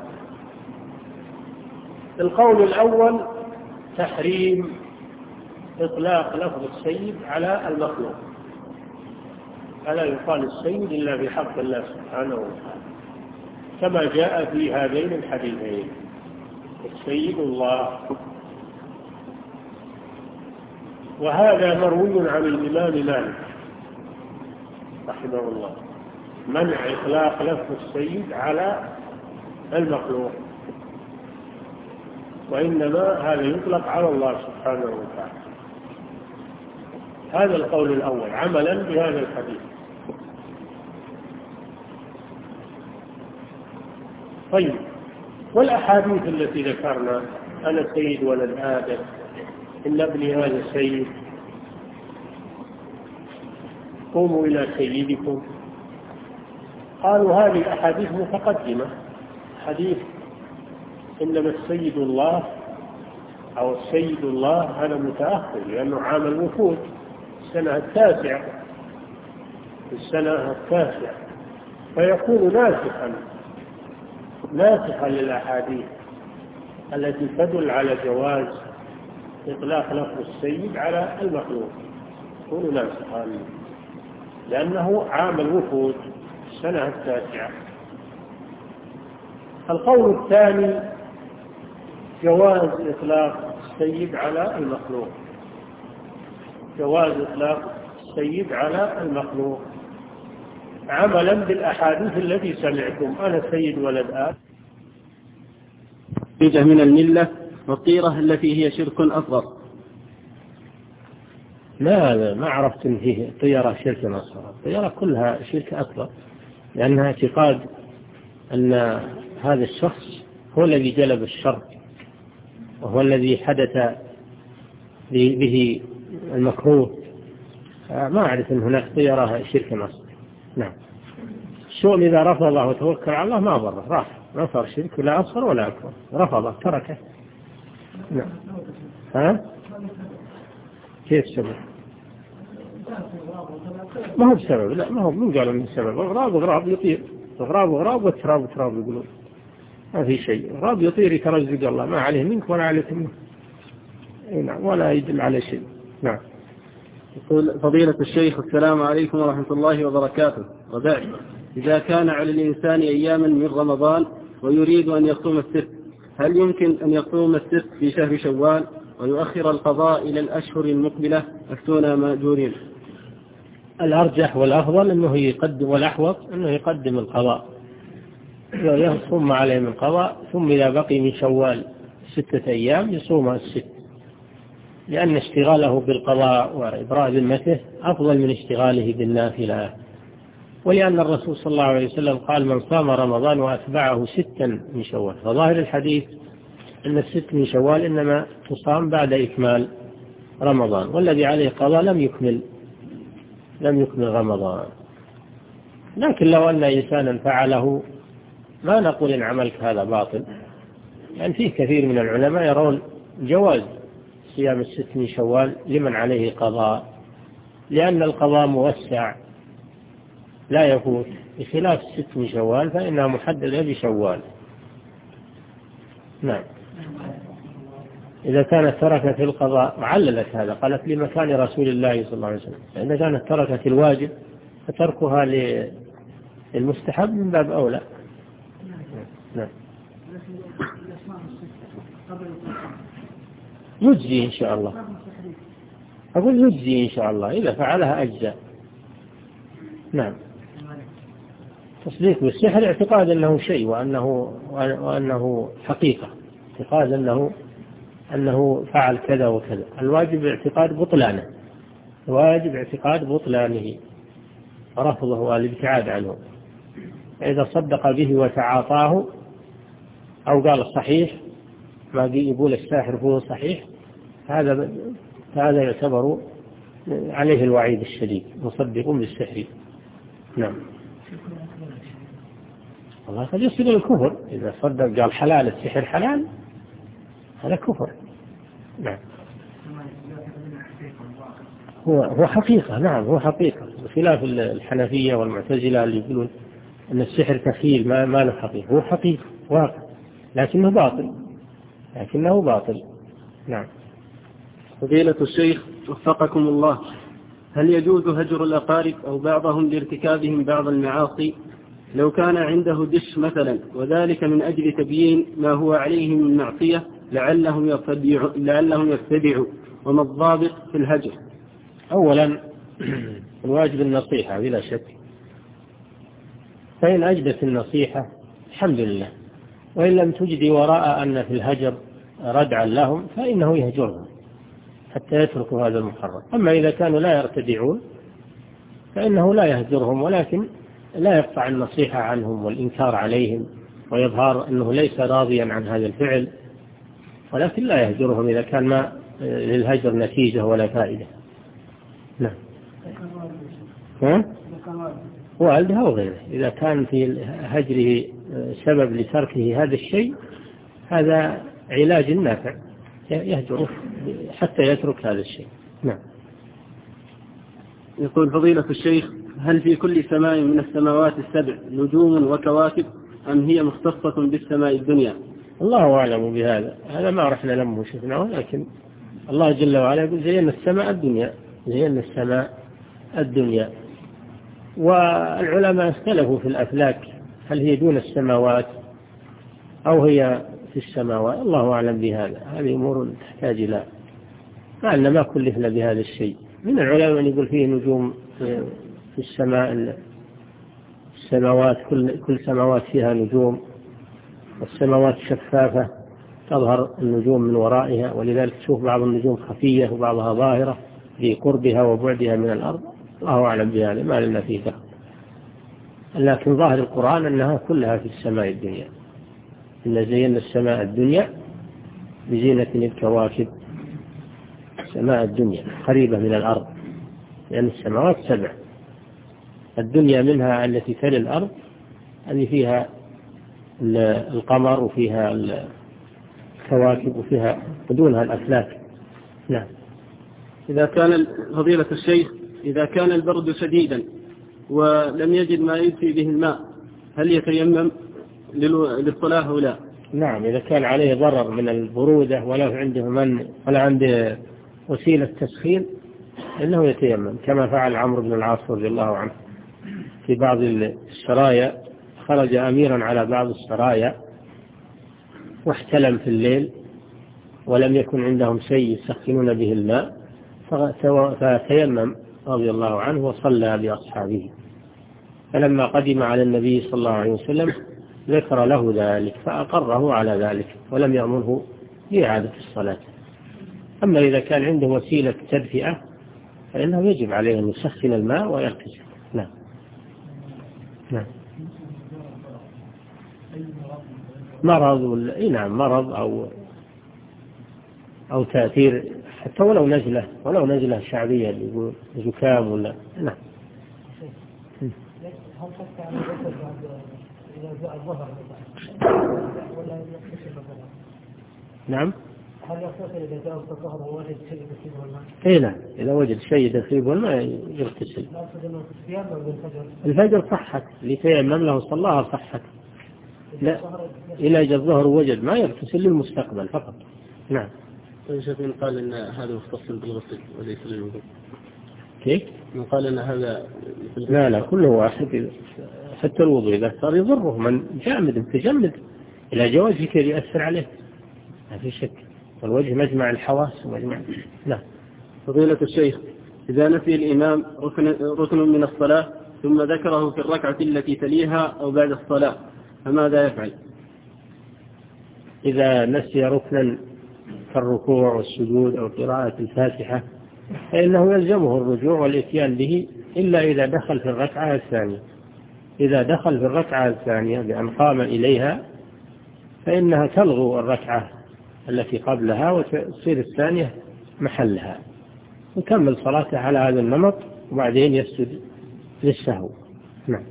[SPEAKER 1] القول الأول تحريم إطلاق لفظ السيد على المخلوق، فلا يقال السيد إلا بحق الله سبحانه وتعالى، كما جاء في هذين الحديثين السيد الله. وهذا مروي عن الإمام مالك رحمه الله، منع إطلاق لفظ السيد على المخلوق، وإنما هذا يطلق على الله سبحانه وتعالى. هذا القول الأول عملا بهذا الحديث. طيب، والأحاديث التي ذكرنا أنا سيد ولد آدم، إن ابني هذا سيد، قوموا إلى سيدكم، قالوا هذه الأحاديث متقدمة. حديث إنما السيد الله أو السيد الله هذا متأخر، لأنه عام الوفود السنة التاسعة السنة التاسعة فيكون ناسخا ناسخا للأحاديث التي تدل على جواز إطلاق لفظ السيد على المخلوق.
[SPEAKER 3] يكون ناسخا لأنه عام الوفود السنة التاسعة. القول الثاني جواز إطلاق السيد على المخلوق، جواز إطلاق السيد على المخلوق عملا بالأحاديث التي سمعتم أنا سيد ولد آدم.
[SPEAKER 2] خرج من الملة والطيرة التي هي شرك أصغر.
[SPEAKER 1] لا ما عرفت إن فيه طيرة شرك أصغر، الطيرة كلها شرك أكبر، لأنها اعتقاد أن هذا الشخص هو الذي جلب الشر وهو الذي حدث به المكروه. ما أعرف أن هناك طيرة شرك أصغر. نعم. الشؤم إذا رفض الله وتوكل على الله ما ضره، راح ما صار شرك ولا أصغر ولا أكبر، رفضه تركه. نعم. ها؟ كيف سبب؟ ما هو بسبب، لا ما هو من قالوا من سبب. غراب غراب يطير، غراب غراب والتراب تراب يقولون، ما في شيء. غراب يطير يترزق الله، ما عليه منك ولا عليك منه. نعم. ولا يدل على شيء. نعم.
[SPEAKER 2] يقول فضيلة الشيخ السلام عليكم ورحمة الله وبركاته. وبعد، إذا كان على الإنسان أياما من رمضان ويريد أن يصوم الست، هل يمكن أن يصوم الست في شهر شوال ويؤخر القضاء إلى الأشهر المقبلة؟ أفتونا مأجورين.
[SPEAKER 1] الأرجح والأفضل أنه يقدم، والأحوط أنه يقدم القضاء، يصوم ما عليه من قضاء، ثم إذا بقي من شوال ستة أيام يصوم الست، لأن اشتغاله بالقضاء وإبراء ذمته أفضل من اشتغاله بالنافلة، ولأن الرسول صلى الله عليه وسلم قال من صام رمضان وأتبعه ستا من شوال، فظاهر الحديث أن الست من شوال إنما تصام بعد إكمال رمضان، والذي عليه قضاء لم يكمل لم يكمل رمضان. لكن لو أن إنسانا فعله ما نقول إن عملك هذا باطل، يعني فيه كثير من العلماء يرون جواز صيام الست من شوال لمن عليه قضاء، لأن القضاء موسع لا يفوت، بخلاف الست من شوال فإنها محددة بشوال. نعم. إذا كانت تركت القضاء وعللت هذا، قالت لمكان رسول الله صلى الله عليه وسلم، إذا كانت تركت الواجب فتركها للمستحب من باب أولى. نعم. يجزي إن شاء الله، أقول يجزي إن شاء الله إذا فعلها أجزاء. نعم. تصديق بالسحر اعتقاد أنه شيء وأنه, وأنه حقيقة، اعتقاد أنه أنه فعل كذا وكذا. الواجب اعتقاد بطلانه، الواجب اعتقاد بطلانه ورفضه والابتعاد عنه. إذا صدق به وتعاطاه أو قال الصحيح ما يقول الساحر هو صحيح، هذا هذا يعتبر عليه الوعيد الشديد، مصدق بالسحر. نعم. الله قد يصل إلى الكفر إذا صدق قال حلال السحر حلال، هذا كفر. نعم. هو هو حقيقة. نعم هو حقيقة، بخلاف الحنفية والمعتزلة اللي يقولون أن السحر تخيل ما ما له حقيقة. هو حقيقة واقع لكنه باطل، لكنه باطل. نعم.
[SPEAKER 2] فضيلة الشيخ وفقكم الله، هل يجوز هجر الأقارب أو بعضهم لارتكابهم بعض المعاصي لو كان عنده دش مثلا، وذلك من أجل تبيين ما هو عليه من معصية لعلهم يتبعوا لعلهم يتبعوا وما الضابط في الهجر؟
[SPEAKER 1] أولا الواجب النصيحة بلا شك، فإن أجدت النصيحة الحمد لله، وإن لم تجدي وراء أن في الهجر ردعا لهم فإنه يهجرهم حتى يتركوا هذا المحرم. أما إذا كانوا لا يرتدعون فإنه لا يهجرهم، ولكن لا يقطع النصيحة عنهم والإنكار عليهم ويظهر أنه ليس راضيا عن هذا الفعل، ولكن لا يهجرهم إذا كان ما للهجر نتيجة ولا فائدة. نعم. ها؟ والدها وغيره، إذا كان في هجره سبب لتركه هذا الشيء هذا علاج نافع، يهجره حتى يترك هذا الشيء. نعم.
[SPEAKER 2] يقول فضيلة الشيخ، هل في كل سماء من السماوات السبع نجوم وكواكب أم هي مختصة بالسماء الدنيا؟
[SPEAKER 1] الله أعلم بهذا، هذا ما رحنا لمه شفناه، لكن الله جل وعلا يقول زينا السماء الدنيا زينا السماء الدنيا. والعلماء اختلفوا في الأفلاك، هل هي دون السماوات أو هي في السماوات، الله أعلم بهذا، هذه أمور تحتاج إلى فعلنا ما كلفنا بهذا الشيء. من العلماء من يقول فيه نجوم في السماء، السماوات كل كل سماوات فيها نجوم، والسماوات شفافة تظهر النجوم من ورائها، ولذلك تشوف بعض النجوم خفية وبعضها ظاهرة في قربها وبعدها من الأرض، الله أعلم بهذا ما لنا فيه دخل. لكن ظاهر القرآن أنها كلها في السماء الدنيا، إن زينا السماء الدنيا بزينة الكواكب. سماء الدنيا قريبة من الأرض، لأن السماوات سبع، الدنيا منها التي تلي الأرض، هذه فيها القمر وفيها الكواكب وفيها ودونها الأفلاك. نعم.
[SPEAKER 2] إذا كان فضيلة الشيخ إذا كان البرد شديدا ولم يجد ما يدفي به الماء، هل يتيمم للصلاة أو لا؟
[SPEAKER 1] نعم، إذا كان عليه ضرر من البرودة ولا عنده من ولا عنده وسيلة تسخين إنه يتيمم، كما فعل عمرو بن العاص رضي الله عنه في بعض السرايا. خرج أميرا على بعض السرايا واحتلم في الليل ولم يكن عندهم شيء يسخنون به الماء، فتيمم رضي الله عنه وصلى بأصحابه. فلما قدم على النبي صلى الله عليه وسلم ذكر له ذلك فأقره على ذلك ولم يأمره بإعادة الصلاة. أما إذا كان عنده وسيلة تدفئة فإنه يجب عليه أن يسخن الماء ويغتسل. نعم. نعم. مرض ولا إيه؟ نعم، مرض أو أو تأثير، حتى ولو نزلة ولو نزلة شعبية اللي يقول زكام ولا. نعم.
[SPEAKER 4] هل تفتح عن الجسد إذا جاء الظهر ولا يغتسل مثلا؟
[SPEAKER 1] نعم.
[SPEAKER 4] هل يغتسل إذا جاء الظهر ووجد شيء يصيبه الماء؟
[SPEAKER 1] إيه لا، إذا وجد شيء يصيبه الماء يغتسل.
[SPEAKER 4] لا أقصد أنه في الصيام أو بالفجر.
[SPEAKER 1] الفجر صحت، اللي تيمم له صلاها صحت. لا، إلى جاء الظهر ووجد ما يغتسل للمستقبل فقط. نعم.
[SPEAKER 2] شيخ من قال أن هذا مختص بالغسل وليس للوضوء.
[SPEAKER 1] كيف؟
[SPEAKER 2] من قال أن هذا
[SPEAKER 1] لا لا، كله واحد، حتى الوضوء إذا صار يضره من جامد متجمد إلى جواز ذكر يأثر عليه ما في شك، والوجه مجمع الحواس ومجمع. لا.
[SPEAKER 2] فضيلة الشيخ، إذا نسي الإمام ركن, ركن من الصلاة ثم ذكره في الركعة التي تليها أو بعد الصلاة فماذا يفعل؟
[SPEAKER 1] إذا نسي ركنا كالركوع والسجود أو قراءة الفاتحة فإنه يلزمه الرجوع والإتيان به إلا إذا دخل في الركعة الثانية. إذا دخل في الركعة الثانية بأن قام إليها فإنها تلغو الركعة التي قبلها وتصير الثانية محلها، ويكمل صلاته على هذا النمط وبعدين يسجد للسهو. نعم.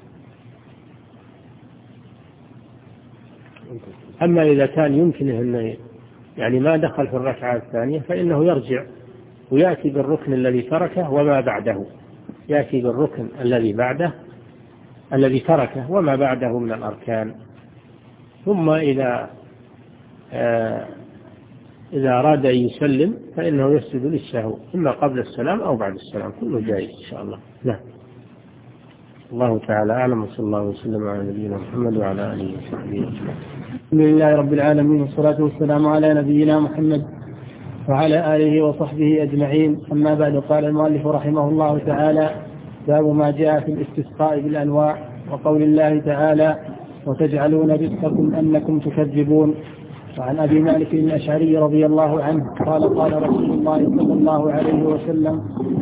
[SPEAKER 1] أما إذا كان يمكنه أنه يعني ما دخل في الركعة الثانية فإنه يرجع ويأتي بالركن الذي تركه وما بعده، يأتي بالركن الذي بعده الذي تركه وما بعده من الأركان. ثم إذا آه إذا أراد أن يسلم فإنه يسجد للسهو إما قبل السلام أو بعد السلام، كله جائز إن شاء الله. نعم. الله تعالى أعلم، وصلى الله وسلم على نبينا محمد وعلى آله وصحبه أجمعين.
[SPEAKER 4] الحمد لله رب العالمين، والصلاة والسلام على نبينا محمد وعلى آله وصحبه أجمعين. أما بعد، قال المؤلف رحمه الله تعالى: باب ما جاء في الاستسقاء بالأنواع، وقول الله تعالى: وتجعلون رزقكم أنكم تكذبون. وعن أبي مالك الأشعري رضي الله عنه قال: قال رسول الله صلى الله عليه وسلم: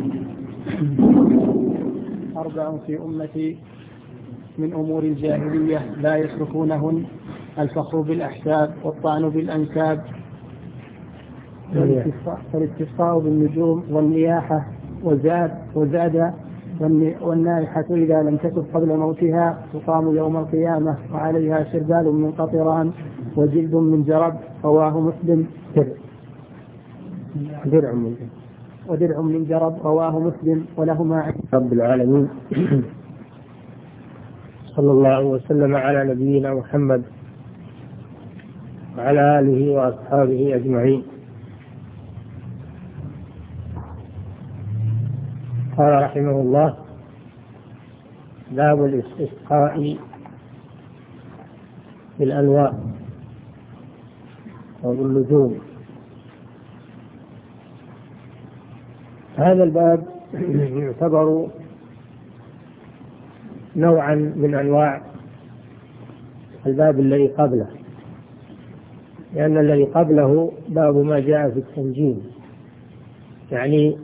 [SPEAKER 4] أربع في أمتي من أمور الجاهلية لا يتركونهن: الفخر بالأحساب، والطعن بالأنساب، والاستسقاء بالنجوم، والنياحة، وزاد وزاد والنائحة إذا لم تكن قبل موتها تقام يوم القيامة وعليها سربال من قطران وجلد من جرب. رواه مسلم.
[SPEAKER 1] درع من
[SPEAKER 4] ودرع من جرب. رواه مسلم. ولهما عند
[SPEAKER 1] رب العالمين. صلى الله وسلم على نبينا محمد وعلى آله وأصحابه أجمعين. قال رحمه الله: باب الاستسقاء بالأنواء أو بالنجوم. هذا الباب يعتبر نوعا من أنواع الباب الذي قبله، لأن الذي قبله باب ما جاء في التنجيم، يعني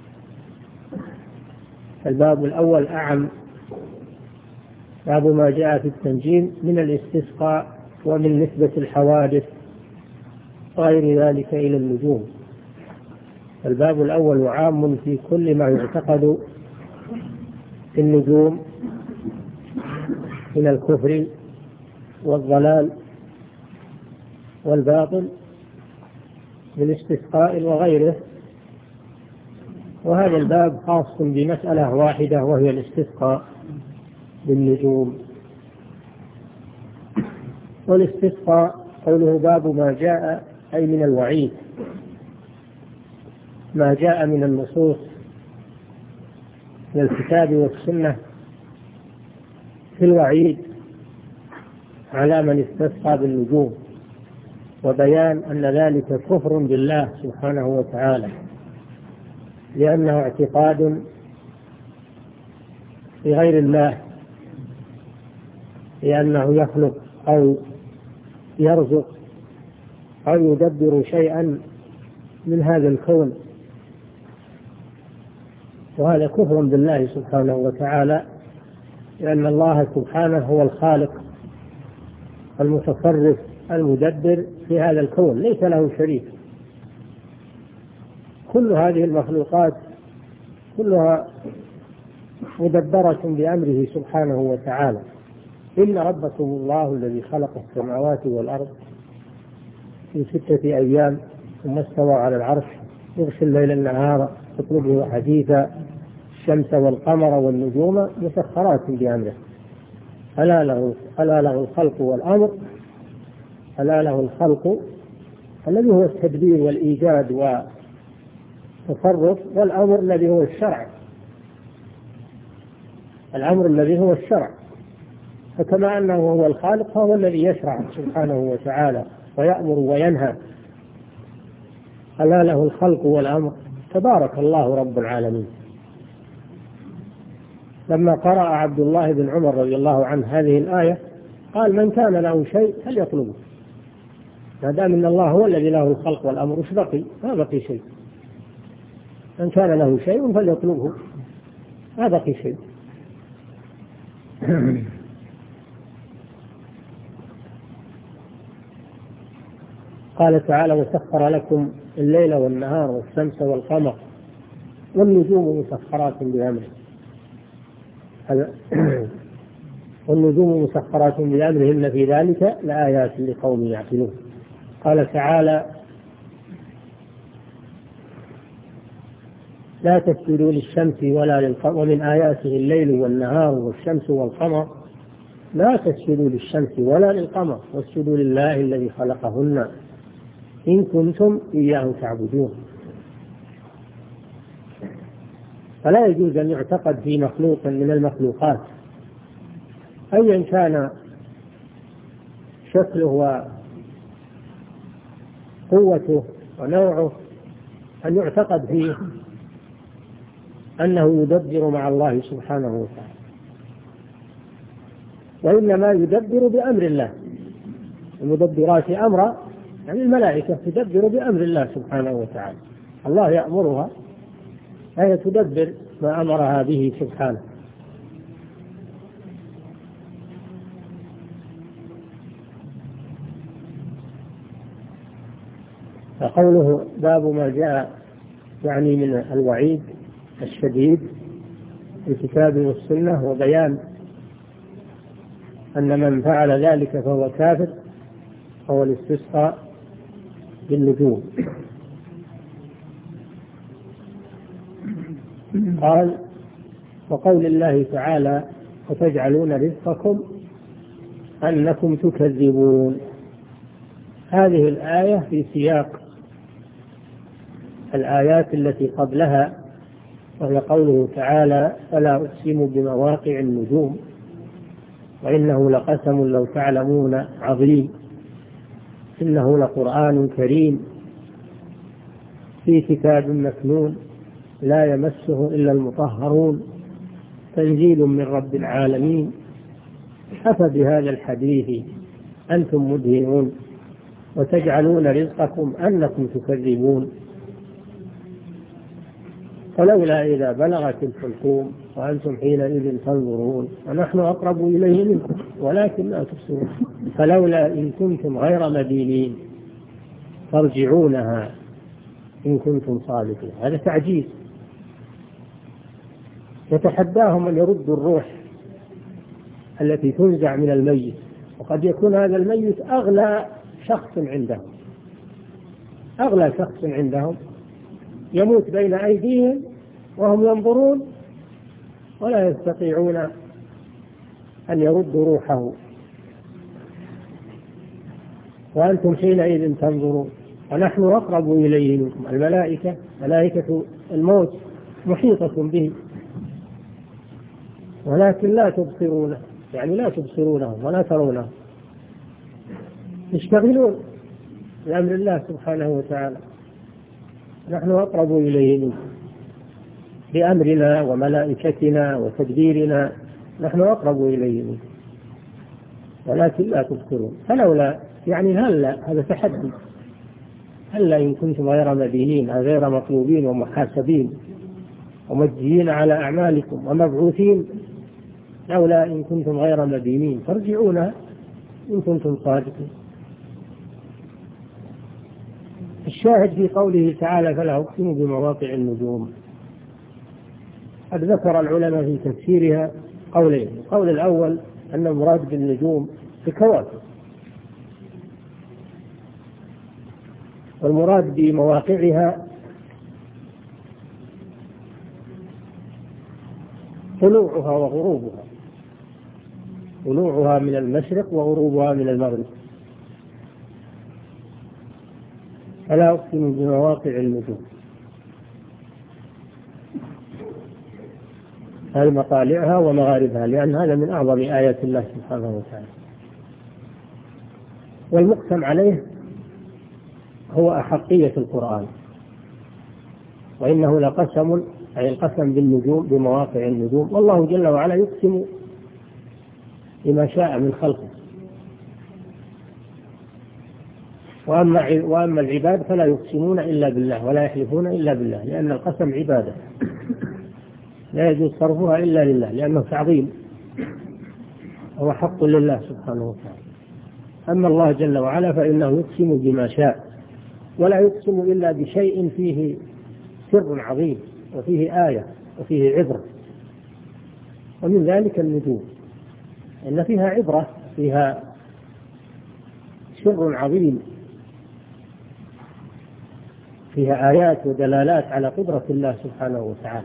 [SPEAKER 1] الباب الأول أعم، باب ما جاء في التنجيم من الاستسقاء ومن نسبة الحوادث وغير ذلك إلى النجوم. الباب الأول عام في كل ما يعتقد في النجوم من الكفر والضلال والباطل بالاستسقاء وغيره، وهذا الباب خاص بمسألة واحدة وهي الاستسقاء بالنجوم. والاستسقاء قوله باب ما جاء أي من الوعيد، ما جاء من النصوص من الكتاب والسنة في الوعيد على من استسقى بالنجوم، وبيان أن ذلك كفر بالله سبحانه وتعالى، لأنه اعتقاد بغير الله، لأنه يخلق أو يرزق أو يدبر شيئا من هذا الكون، وهذا كفر بالله سبحانه وتعالى، لأن الله سبحانه هو الخالق المتصرف المدبر في هذا الكون، ليس له شريك. كل هذه المخلوقات كلها مدبرة بأمره سبحانه وتعالى. إن ربكم الله الذي خلق السماوات والأرض في ستة أيام ثم استوى على العرش يغشي الليل النهار يطلبه حديثا الشمس والقمر والنجوم مسخرات بأمره ألا له ألا له الخلق والأمر ألا له الخلق الذي هو التدبير والإيجاد والتصرف، والأمر الذي هو الشرع الأمر الذي هو الشرع فكما أنه هو الخالق فهو الذي يشرع سبحانه وتعالى ويأمر وينهى. ألا له الخلق والأمر، تبارك الله رب العالمين. لما قرأ عبد الله بن عمر رضي الله عنه هذه الآية قال: من كان له شيء فليطلبه، ما دام ان الله هو الذي له الخلق والأمر، وش بقي؟ ما بقي شيء. من كان له شيء فليطلبه، ما بقي شيء. قال تعالى: وسخر لكم الليل والنهار والشمس والقمر والنجوم مسخرات بأمره والنجوم مسخرات بأمره إن في ذلك لآيات لقوم يعقلون. قال تعالى: لا تسجدوا للشمس ولا للقمر ومن آياته الليل والنهار والشمس والقمر لا تسجدوا للشمس ولا للقمر واسجدوا لله الذي خلقهن إن كنتم إياه تعبدون. فلا يجوز أن يعتقد في مخلوق من المخلوقات أيا كان شكله وقوته ونوعه أن يعتقد فيه أنه يدبر مع الله سبحانه وتعالى، وإنما يدبر بأمر الله. المدبرات أمرا يعني الملائكة تدبر بأمر الله سبحانه وتعالى، الله يأمرها فهي تدبر ما أمرها به سبحانه. فقوله باب ما جاء يعني من الوعيد الشديد في الكتاب والسنة، وبيان أن من فعل ذلك فهو كافر، هو الاستسقاء بالنجوم. قال: وقول الله تعالى: وتجعلون رزقكم أنكم تكذبون. هذه الآية في سياق الآيات التي قبلها وهي قوله تعالى: فلا أقسم بمواقع النجوم وإنه لقسم لو تعلمون عظيم إنه لقرآن كريم في كتاب مكنون لا يمسه إلا المطهرون تنزيل من رب العالمين أفبهذا الحديث أنتم مدهنون وتجعلون رزقكم أنكم تكذبون فلولا إذا بلغت الحلقوم وأنتم حينئذ تنظرون ونحن أقرب إليه منكم ولكن لا تبصرون فلولا إن كنتم غير مدينين ترجعونها إن كنتم صادقين. هذا تعجيز، يتحداهم أن يردوا الروح التي تنزع من الميت، وقد يكون هذا الميت أغلى شخص عندهم أغلى شخص عندهم يموت بين أيديهم وهم ينظرون ولا يستطيعون أن يردوا روحه وأنتم حينئذ تنظرون ونحن أقرب إليه منكم. الملائكة ملائكة الموت محيطة به ولكن لا تبصرونه، يعني لا تبصرونه ولا ترونه، يشتغلون بأمر الله سبحانه وتعالى. نحن أقرب إليه منكم بأمرنا وملائكتنا وتدبيرنا، نحن أقرب إليه منكم ولكن لا تبصرون فلولا، يعني هلا، هذا تحدي، هلا إن كنتم غير مدينين غير مطلوبين ومحاسبين ومجزيين على أعمالكم ومبعوثين، لولا إن كنتم غير مدينين ترجعونها إن كنتم صادقين. الشاهد في قوله تعالى: فلا أقسم بمواقع النجوم. قد ذكر العلماء في تفسيرها قولين: القول الأول أن المراد بالنجوم الكواكب، والمراد بمواقعها طلوعها وغروبها، طلوعها من المشرق وغروبها من المغرب. فلا أقسم بمواقع النجوم، هذه مطالعها ومغاربها، لأن هذا من أعظم آيات الله سبحانه وتعالى. والمقسم عليه هو أحقية القرآن، وإنه لقسم، أي القسم بالنجوم بمواقع النجوم، والله جل وعلا يقسم بما شاء من خلقه. وأما وأما العباد فلا يقسمون إلا بالله ولا يحلفون إلا بالله، لأن القسم عبادة لا يجوز صرفها إلا لله، لأنه تعظيم، هو حق لله سبحانه وتعالى. أما الله جل وعلا فإنه يقسم بما شاء، ولا يقسم إلا بشيء فيه سر عظيم وفيه آية وفيه عبرة، ومن ذلك النجوم، إن فيها عبرة، فيها سر عظيم، فيها آيات ودلالات على قدرة الله سبحانه وتعالى.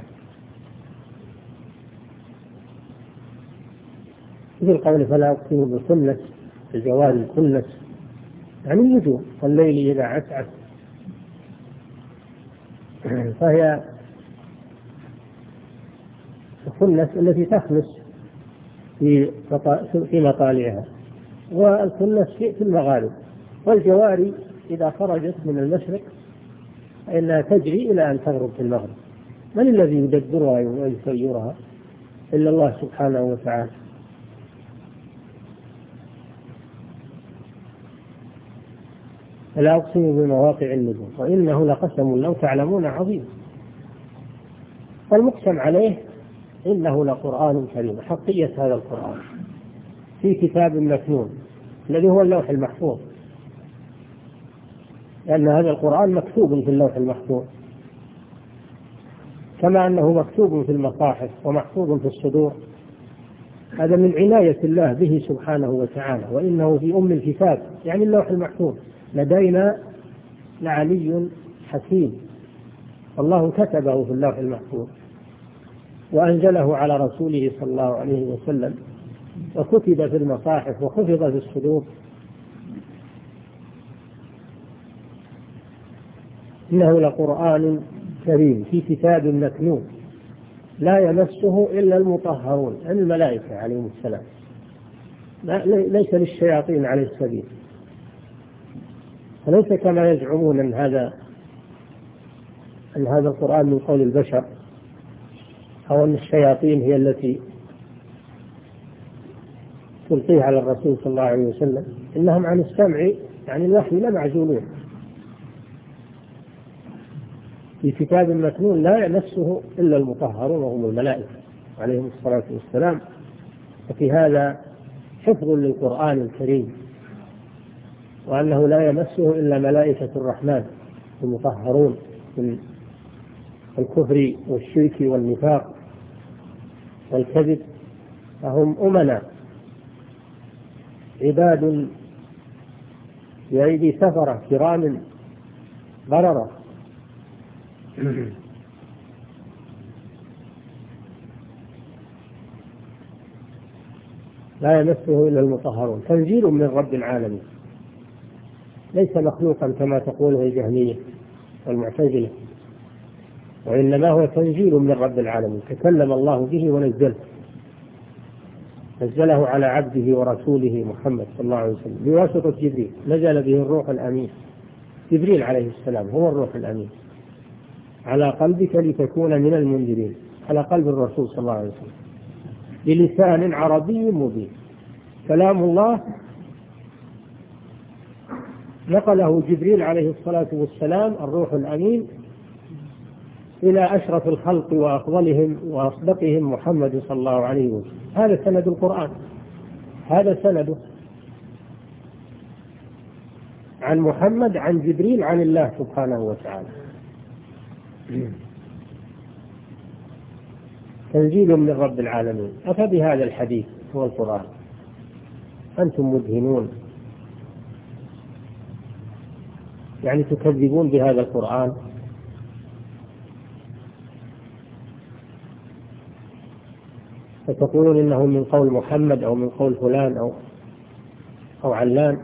[SPEAKER 1] مثل قول: فلا أقسم بالخنس، الجوار الكنس، يعني النجوم، والليل إذا عسعس، فهي الخنس التي تخنس في في مطالعها، والكنس في المغارب، والجواري إذا خرجت من المشرق فإنها تجري إلى أن تغرب في المغرب. من الذي يدبرها ويسيرها إلا الله سبحانه وتعالى. فلا أقسم بمواقع النجوم وإنه لقسم لو تعلمون عظيم. والمقسم عليه إنه لقرآن كريم، حقية هذا القرآن في كتاب مكنون الذي هو اللوح المحفوظ، لأن هذا القرآن مكتوب في اللوح المحفوظ، كما أنه مكتوب في المصاحف ومحفوظ في الصدور. هذا من عناية الله به سبحانه وتعالى. وإنه في أم الكتاب، يعني اللوح المحفوظ، لدينا لعلي حكيم، الله كتبه في اللوح المحفوظ وأنزله على رسوله صلى الله عليه وسلم، وكتب في المصاحف وحفظ في الصدور. إنه لقرآن كريم في كتاب مكنون لا يمسه إلا المطهرون، الملائكة عليهم السلام، ليس للشياطين عليه السبيل. فليس كما يزعمون أن هذا أن هذا القرآن من قول البشر، أو أن الشياطين هي التي تلقيه على الرسول صلى الله عليه وسلم. إنهم عن السمع يعني الوحي لمعزولون، في كتاب مكنون لا يمسه إلا المطهرون وهم الملائكة عليهم الصلاة والسلام. ففي هذا حفظ للقرآن الكريم، وأنه لا يمسه إلا ملائكة الرحمن المطهرون من الكفر والشرك والنفاق والكذب، فهم أمنا عباد بأيدي سفرة كرام بررة. لا يمسه إلا المطهرون، تنزيل من رب العالمين، ليس مخلوقا كما تقوله الجهمية والمعتزلة، وإنما هو تنزيل من رب العالمين، تكلم الله به ونزله، نزله على عبده ورسوله محمد صلى الله عليه وسلم بواسطة جبريل، نزل به الروح الأمين، جبريل عليه السلام هو الروح الأمين على قلبك لتكون من المنذرين، على قلب الرسول صلى الله عليه وسلم بلسان عربي مبين. كلام الله نقله جبريل عليه الصلاة والسلام الروح الأمين إلى أشرف الخلق وأفضلهم وأصدقهم محمد صلى الله عليه وسلم. هذا سند القرآن، هذا سنده عن محمد عن جبريل عن الله سبحانه وتعالى، تنزيل من رب العالمين. أفبهذا الحديث هو القرآن أنتم مدهنون، يعني تكذبون بهذا القرآن. فتقولون إنه من قول محمد أو من قول فلان أو أو علان.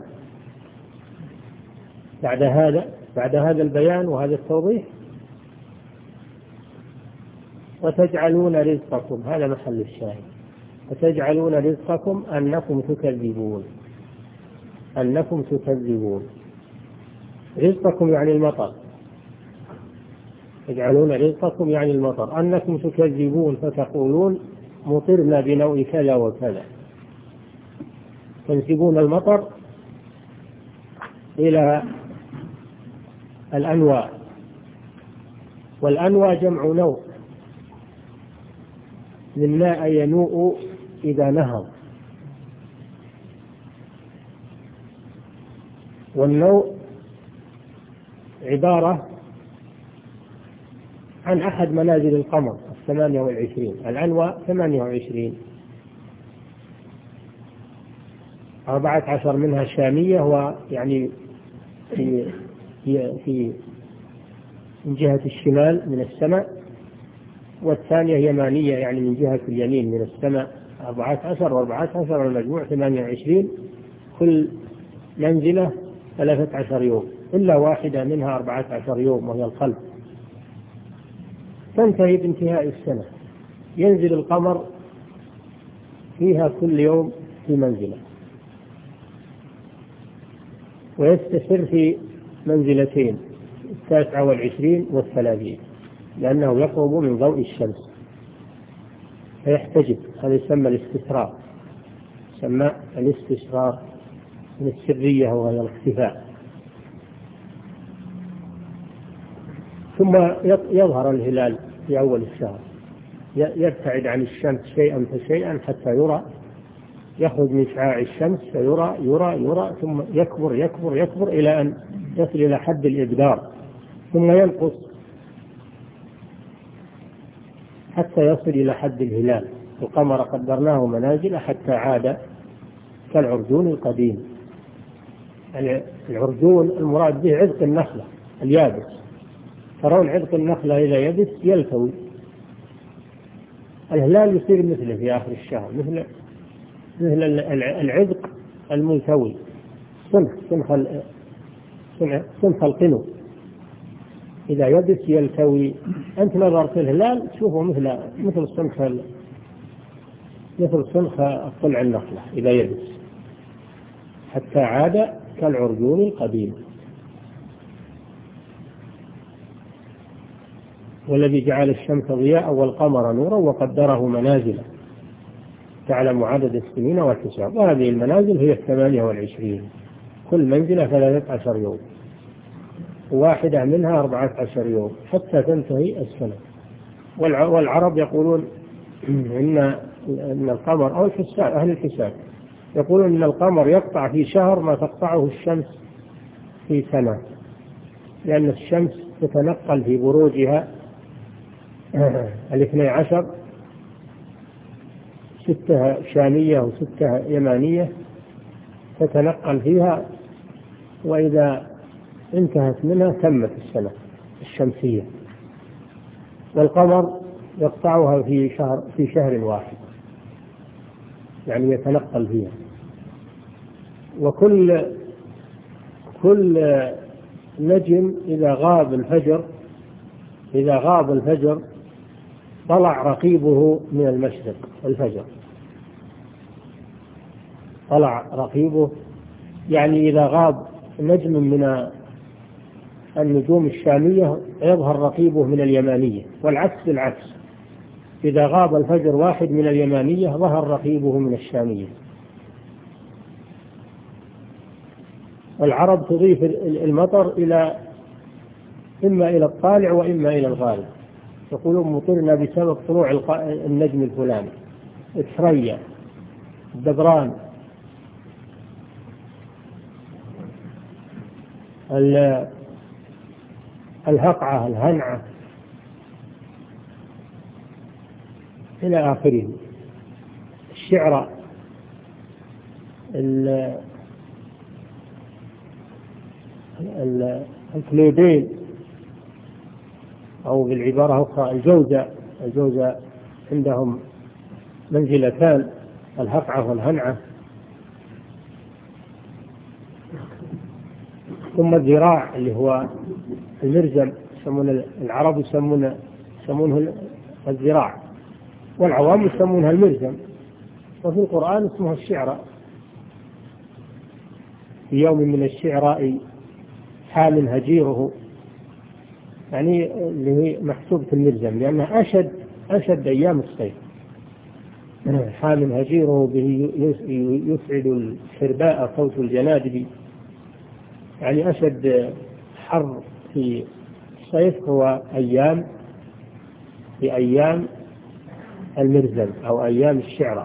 [SPEAKER 1] بعد هذا بعد هذا البيان وهذا التوضيح، وتجعلون رزقكم، هذا محل الشاهد، وتجعلون رزقكم أنكم تكذبون، أنكم تكذبون. رزقكم يعني المطر، تجعلون رزقكم يعني المطر، أنكم تكذبون فتقولون مطرنا بنوع كذا وكذا، تنسبون المطر إلى الأنواع، والأنواع جمع نوع، من ماء ينوء إذا نهض، والنوء عبارة عن أحد منازل القمر الثمانية والعشرين، الأنواع ثمانية وعشرين، أربعة عشر منها شامية ويعني في في في من جهة الشمال من السماء، والثانية يمانية يعني من جهة اليمين من السماء، أربعة عشر وأربعة عشر والمجموع ثمانية وعشرين، كل منزلة ثلاثة عشر يوم، إلا واحدة منها أربعة عشر يوم وهي القلب، تنتهي بانتهاء السنة، ينزل القمر فيها كل يوم في منزلة، ويستسر في منزلتين التاسعة والعشرين والثلاثين، لأنه يقرب من ضوء الشمس فيحتجب، هذا يسمى الاستسرار، يسمى الاستسرار من السرية وهي الاختفاء. ثم يظهر الهلال في أول الشهر، يبتعد عن الشمس شيئا فشيئا حتى يرى، يخرج من شعاع الشمس فيرى يرى يرى ثم يكبر يكبر يكبر إلى أن يصل إلى حد الإبدار، ثم ينقص حتى يصل إلى حد الهلال. القمر قدرناه منازل حتى عاد كالعرجون القديم. يعني العرجون المراد به عذق النخلة اليابس، ترون عذق النخلة إذا يبس يلتوي، الهلال يصير مثله في آخر الشهر، مثل مثل العذق الملتوي، سنخ سنخ سنخ القنو إذا يبس يلتوي. أنت نظرت الهلال تشوفه مثل مثل سنخ مثل سنخ طلع النخلة إذا يبس، حتى عاد كالعرجون القديم. والذي جعل الشمس ضياء والقمر نورا وقدره منازل تعلم عدد السنين والحساب. وهذه المنازل هي الثمانية والعشرين، كل منزلة ثلاثة عشر يوم، واحدة منها أربعة عشر يوم حتى تنتهي السنة. والعرب يقولون إن إن القمر أو الحساب أهل الحساب يقولون إن القمر يقطع في شهر ما تقطعه الشمس في سنة، لأن الشمس تتنقل في بروجها الاثني عشر، ستة شامية وستة يمانية تتنقل فيها، وإذا انتهت منها تمت السنة الشمسية. والقمر يقطعها في شهر في شهر واحد، يعني يتنقل فيها. وكل كل نجم إذا غاب الفجر إذا غاب الفجر طلع رقيبه من المشرق. الفجر طلع رقيبه، يعني إذا غاب نجم من النجوم الشامية يظهر رقيبه من اليمانية، والعكس بالعكس، إذا غاب الفجر واحد من اليمانية ظهر رقيبه من الشامية. والعرب تضيف المطر إلى إما إلى الطالع وإما إلى الغالب. يقولون مطرنا بسبب طلوع النجم الفلاني، الثريا، الدبران، الهقعة، الهنعة، إلى آخره. الشعرى، الكليدين، أو بالعبارة أخرى الجوزة. الجوزة عندهم منزلتان، الهقعة والهنعة. ثم الذراع اللي هو المرزم، يسمون العرب يسمونه يسمونه الذراع، والعوام يسمونها المرزم. وفي القرآن اسمها الشعرى. في يوم من الشعراء حال هجيره، يعني اللي هي محسوبة المرزم، لأنها أشد أشد أيام الصيف. حال هجيره به يسعد الحرباء صوت الجنادب، يعني أشد حر في الصيف هو أيام في أيام المرزم أو أيام الشعرى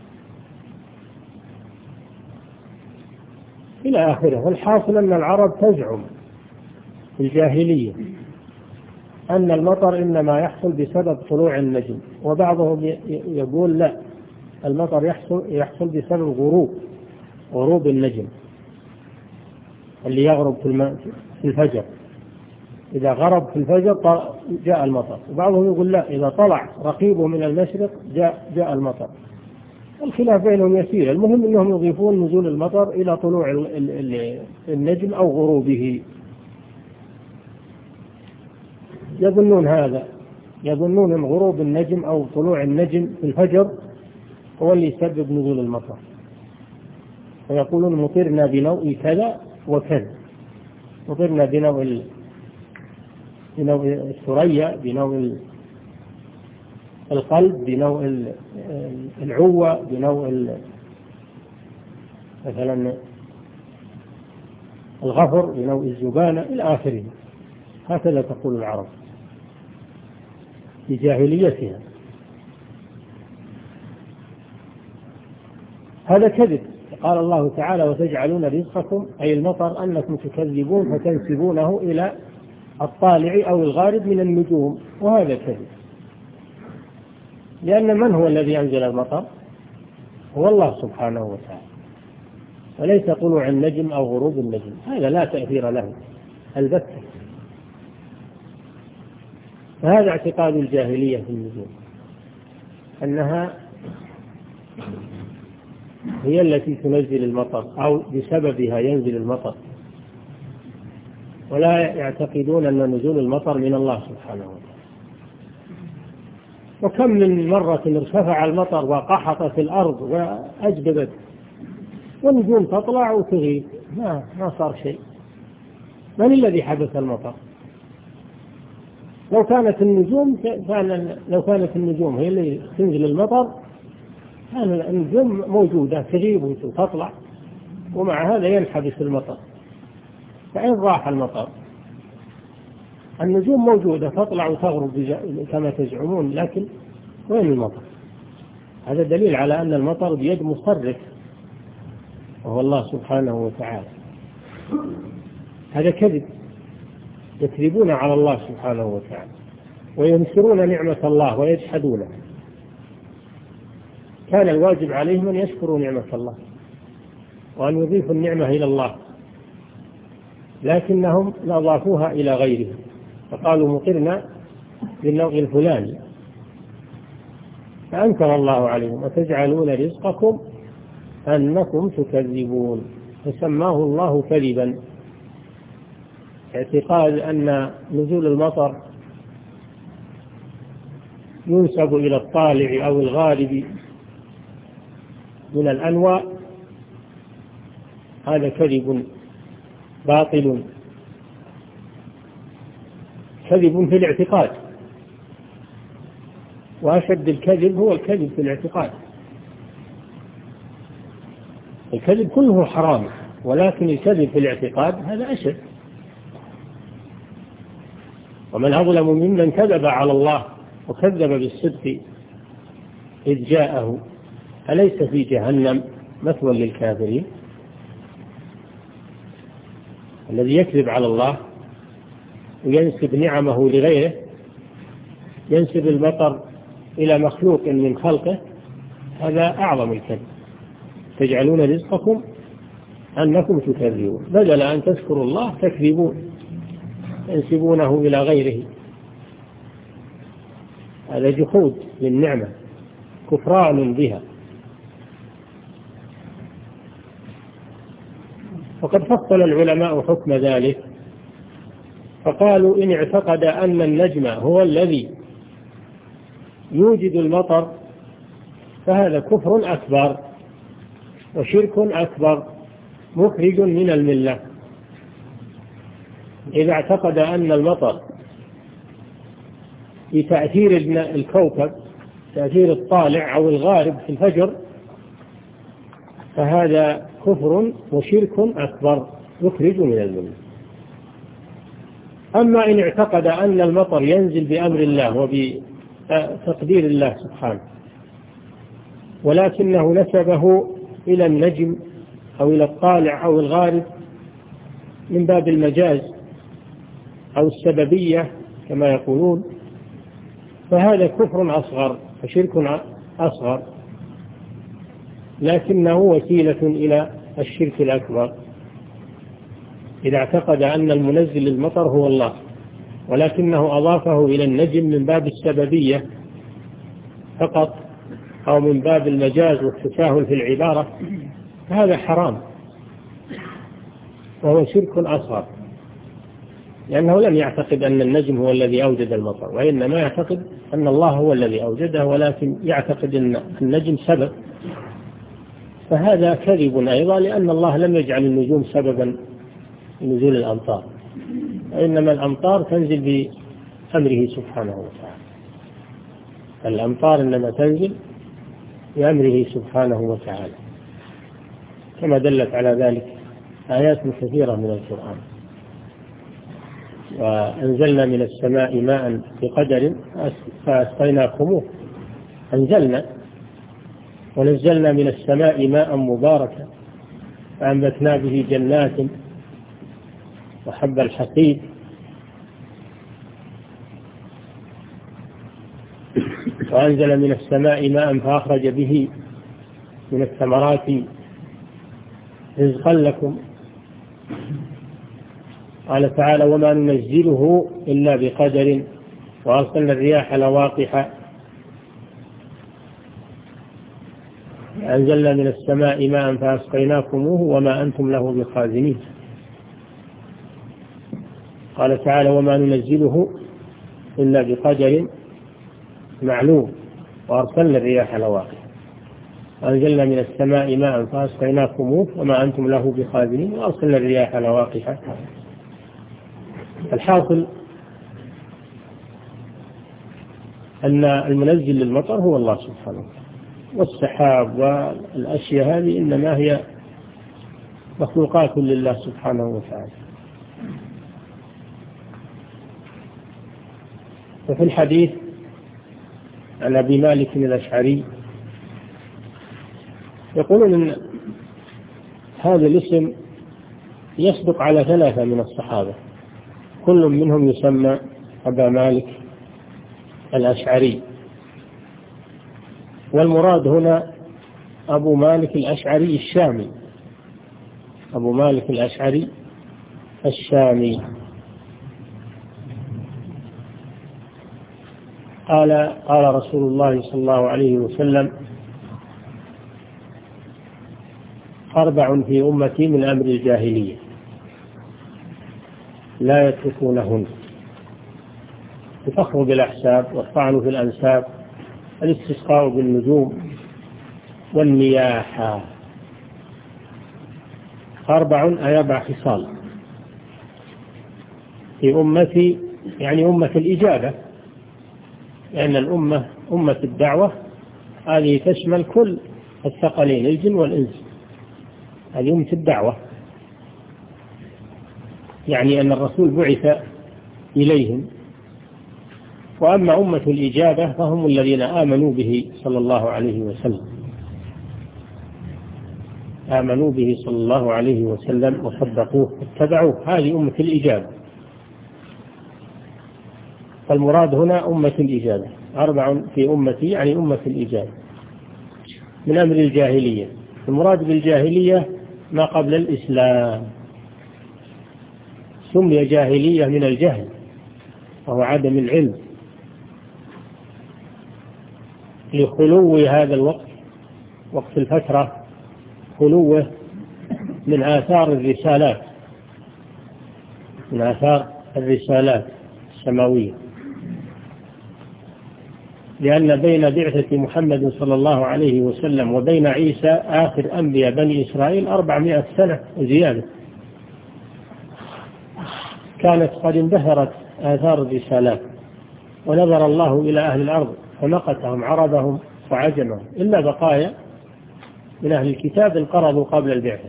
[SPEAKER 1] إلى آخره. والحاصل أن العرب تزعم في الجاهلية أن المطر إنما يحصل بسبب طلوع النجم، وبعضهم يقول لا، المطر يحصل يحصل بسبب غروب غروب النجم اللي يغرب في الفجر. إذا غرب في الفجر جاء المطر. وبعضهم يقول لا، إذا طلع رقيبه من المشرق جاء جاء المطر. الخلاف بينهم يسير، المهم أنهم يضيفون نزول المطر إلى طلوع النجم أو غروبه. يظنون هذا، يظنون أن غروب النجم أو طلوع النجم في الفجر هو اللي يسبب نزول المطر، ويقولون مطرنا بنوء كذا وكذا، مطرنا بنوء بنوء الثريا، بنوء القلب، بنوء العوة، بنوء مثلا الغفر، بنوء الزبانة إلى آخره. هكذا تقول العرب في جاهليتها. هذا كذب. قال الله تعالى وتجعلون رزقكم أي المطر أنكم تكذبون فتنسبونه إلى الطالع أو الغارب من النجوم، وهذا كذب، لأن من هو الذي أنزل المطر؟ هو الله سبحانه وتعالى، وليس طلوع النجم أو غروب النجم، هذا لا تأثير له البتة. فهذا اعتقاد الجاهلية في النجوم، أنها هي التي تنزل المطر أو بسببها ينزل المطر. ولا يعتقدون أن نزول المطر من الله سبحانه وتعالى. وكم من مرة ارتفع المطر وقحطت الأرض وأجدبت والنجوم تطلع وتغيب، ما ما صار شيء. من الذي حدث المطر؟ لو كانت النجوم كان لو كانت النجوم هي اللي تنزل المطر كان النجوم موجودة تغيب وتطلع، ومع هذا ينحبس المطر. فإن راح المطر النجوم موجودة تطلع وتغرب كما تزعمون، لكن وين المطر؟ هذا دليل على أن المطر بيد مصرف وهو الله سبحانه وتعالى. هذا كذب، يكذبون على الله سبحانه وتعالى وينكرون نعمة الله ويجحدونها. كان الواجب عليهم أن يشكروا نعمة الله وأن يضيفوا النعمة إلى الله، لكنهم أضافوها إلى غيره فقالوا مطرنا بالنوع الفلاني، فأنكر الله عليهم وتجعلون رزقكم أنكم تكذبون، فسماه الله كذبا. اعتقاد أن نزول المطر ينسب إلى الطالع أو الغارب من الأنواع هذا كذب باطل، كذب في الاعتقاد، وأشد الكذب هو الكذب في الاعتقاد. الكذب كله حرام، ولكن الكذب في الاعتقاد هذا أشد. ومن أظلم ممن كذب على الله وكذب بالصدق إذ جاءه أليس في جهنم مثوى للكافرين؟ الذي يكذب على الله وينسب نعمه لغيره، ينسب المطر إلى مخلوق من خلقه، هذا أعظم الكذب. تجعلون رزقكم أنكم تكذبون، بدل أن تذكروا الله تكذبون ينسبونه إلى غيره. هذا جحود للنعمة، كفران بها. وقد فصل العلماء حكم ذلك فقالوا إن اعتقد أن النجم هو الذي يوجد المطر فهذا كفر أكبر وشرك أكبر مخرج من الملة. إذا اعتقد أن المطر بتأثير الكوكب، تأثير الطالع أو الغارب في الفجر، فهذا كفر وشرك أكبر يخرج من الملة. أما إن اعتقد أن المطر ينزل بأمر الله وبتقدير الله سبحانه، ولكنه نسبه إلى النجم أو إلى الطالع أو الغارب من باب المجاز أو السببية كما يقولون، فهذا كفر أصغر وشرك أصغر، لكنه وسيلة إلى الشرك الأكبر. إذا اعتقد أن المنزل المطر هو الله ولكنه أضافه إلى النجم من باب السببية فقط أو من باب المجاز والتساهل في العبارة، فهذا حرام وهو شرك أصغر، لأنه لم يعتقد أن النجم هو الذي أوجد المطر، وإنما يعتقد أن الله هو الذي أوجده، ولكن يعتقد أن النجم سبب، فهذا كذب أيضا، لأن الله لم يجعل النجوم سببا لنزول الأمطار، وإنما الأمطار تنزل بأمره سبحانه وتعالى. الأمطار إنما تنزل بأمره سبحانه وتعالى، كما دلت على ذلك آيات كثيرة من القرآن. وأنزلنا من السماء ماء بقدر فأسقيناكموه، أنزلنا ونزلنا من السماء ماء مباركا فأنبتنا به جنات وحب الحصيد وأنزل من السماء ماء فأخرج به من الثمرات رزقا لكم. قال تعالى وما ننزله إلا بقدر وأرسلنا الرياح لواقح أنزلنا من السماء ماء فأسقيناكموه وما أنتم له بخازنين. قال تعالى وما ننزله إلا بقدر معلوم وأرسلنا الرياح لواقح وأنزلنا من السماء ماء فأسقيناكموه وما أنتم له بخازنين وأرسلنا الرياح لواقح. الحاصل أن المنزل للمطر هو الله سبحانه وتعالى، والسحاب والأشياء هذه إنما هي مخلوقات لله سبحانه وتعالى. وفي الحديث عن أبي مالك الأشعري يقولون أن هذا الاسم يصدق على ثلاثة من الصحابة كل منهم يسمى أبا مالك الأشعري، والمراد هنا أبو مالك الأشعري الشامي، أبو مالك الأشعري الشامي. قال قال رسول الله صلى الله عليه وسلم أربع في أمتي من أمر الجاهلية لا يتركونهن: الفخر بالأحساب والطعن في الأنساب الاستسقاء بالنجوم والنياحة. أربع أي أربع خصال في أمتي، يعني أمة الإجابة، لأن الأمة أمة الدعوة هذه تشمل كل الثقلين الجن والإنس، هذه أمة الدعوة، يعني أن الرسول بعث إليهم. وأما أمة الإجابة فهم الذين آمنوا به صلى الله عليه وسلم، آمنوا به صلى الله عليه وسلم وصدقوه واتبعوه، هذه أمة الإجابة. فالمراد هنا أمة الإجابة، أربع في أمتي يعني أمة الإجابة من أمر الجاهلية. المراد بالجاهلية ما قبل الإسلام، سمي جاهلية من الجهل وهو عدم العلم، لخلو هذا الوقت، وقت الفترة، خلوه من آثار الرسالات، من آثار الرسالات السماوية، لأن بين بعثة محمد صلى الله عليه وسلم وبين عيسى آخر أنبياء بني إسرائيل أربعمائة سنة وزيادة، كانت قد اندثرت آثار الرسالات، ونظر الله إلى أهل الأرض فمقتهم عربهم وعجمهم، إلا بقايا من أهل الكتاب انقرضوا قبل البعثة.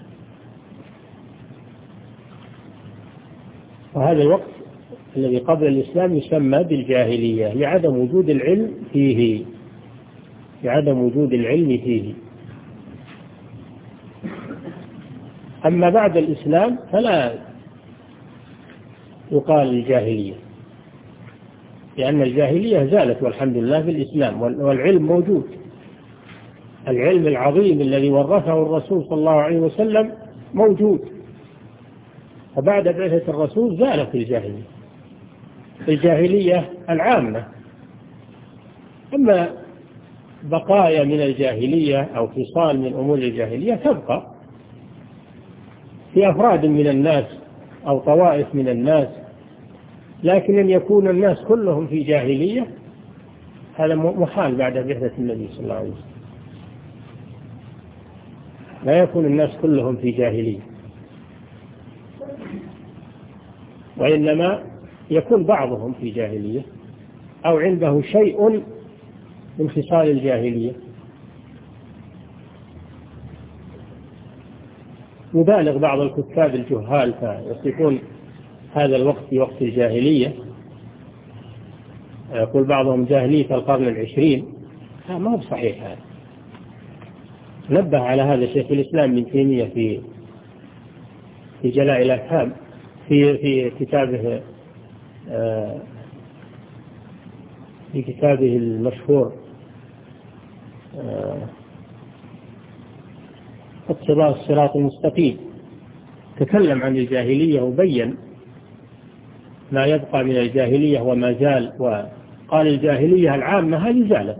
[SPEAKER 1] وهذا الوقت الذي قبل الإسلام يسمى بالجاهلية لعدم وجود العلم فيه، لعدم وجود العلم فيه. أما بعد الإسلام فلا يقال الجاهلية، لأن الجاهلية زالت والحمد لله في الإسلام، والعلم موجود، العلم العظيم الذي ورثه الرسول صلى الله عليه وسلم موجود. فبعد بعثة الرسول زالت الجاهلية، الجاهلية العامة. أما بقايا من الجاهلية أو خصال من أمور الجاهلية تبقى في أفراد من الناس أو طوائف من الناس، لكن أن يكون الناس كلهم في جاهلية هذا محال بعد بعثة النبي صلى الله عليه وسلم، لا يكون الناس كلهم في جاهلية، وإنما يكون بعضهم في جاهلية أو عنده شيء من خصال الجاهلية. يبالغ بعض الكتاب الجهال فيصفون هذا الوقت في وقت الجاهلية، يقول بعضهم جاهلية القرن العشرين، لا ما هو صحيح هذا. نبه على هذا شيخ الإسلام ابن تيمية في في جلاء الأفهام في في كتابه في كتابه المشهور اقتضاء الصراط المستقيم، تكلم عن الجاهلية وبين ما يبقى من الجاهلية وما زال، وقال الجاهلية العامة هذه زالت،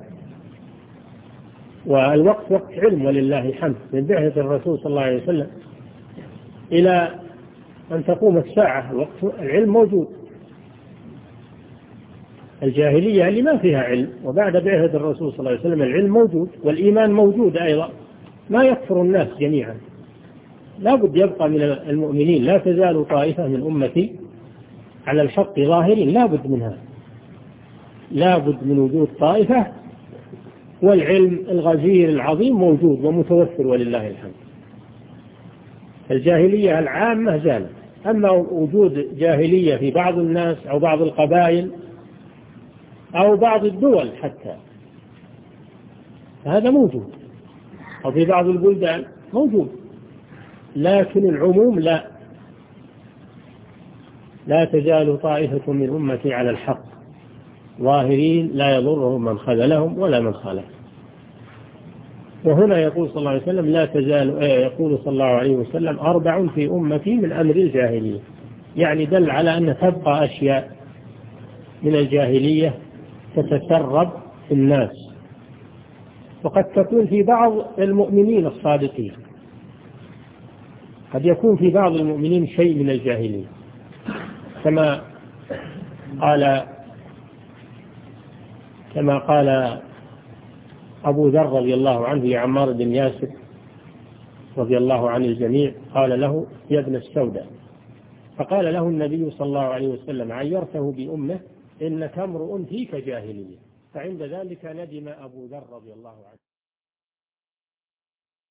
[SPEAKER 1] والوقت وقت علم ولله الحمد، من بعثة الرسول صلى الله عليه وسلم إلى
[SPEAKER 3] أن تقوم الساعة وقت العلم موجود. الجاهلية اللي ما فيها علم، وبعد بعثة الرسول صلى الله عليه وسلم العلم موجود والإيمان موجود أيضا، ما يكفر الناس جميعا. لا بد يبقى من المؤمنين، لا تزال طائفة من أمتي على الحق ظاهرين، لا بد منها، لا بد من وجود طائفة، والعلم الغزير العظيم موجود ومتوفر ولله الحمد. الجاهلية العامة زالت، أما وجود جاهلية في بعض الناس أو بعض القبائل أو بعض الدول حتى، هذا موجود، أو في بعض البلدان موجود، لكن العموم لا. لا تزال طائفة من أمتي على الحق ظاهرين لا يضرهم من خذلهم ولا من خالفهم. وهنا يقول صلى الله عليه وسلم لا تزال، يقول صلى الله عليه وسلم أربع في أمتي من أمر الجاهلية، يعني دل على أن تبقى أشياء من الجاهلية تتسرب في الناس، وقد تكون في بعض المؤمنين الصادقين، قد يكون في بعض المؤمنين شيء من الجاهلية، كما قال كما قال أبو ذر رضي الله عنه لعمار بن ياسر رضي الله عن الجميع، قال له يا ابن السوداء، فقال له النبي صلى الله عليه وسلم عيرته بأمه إنك امرؤ فيك جاهلية، فعند ذلك ندم أبو ذر رضي الله عنه.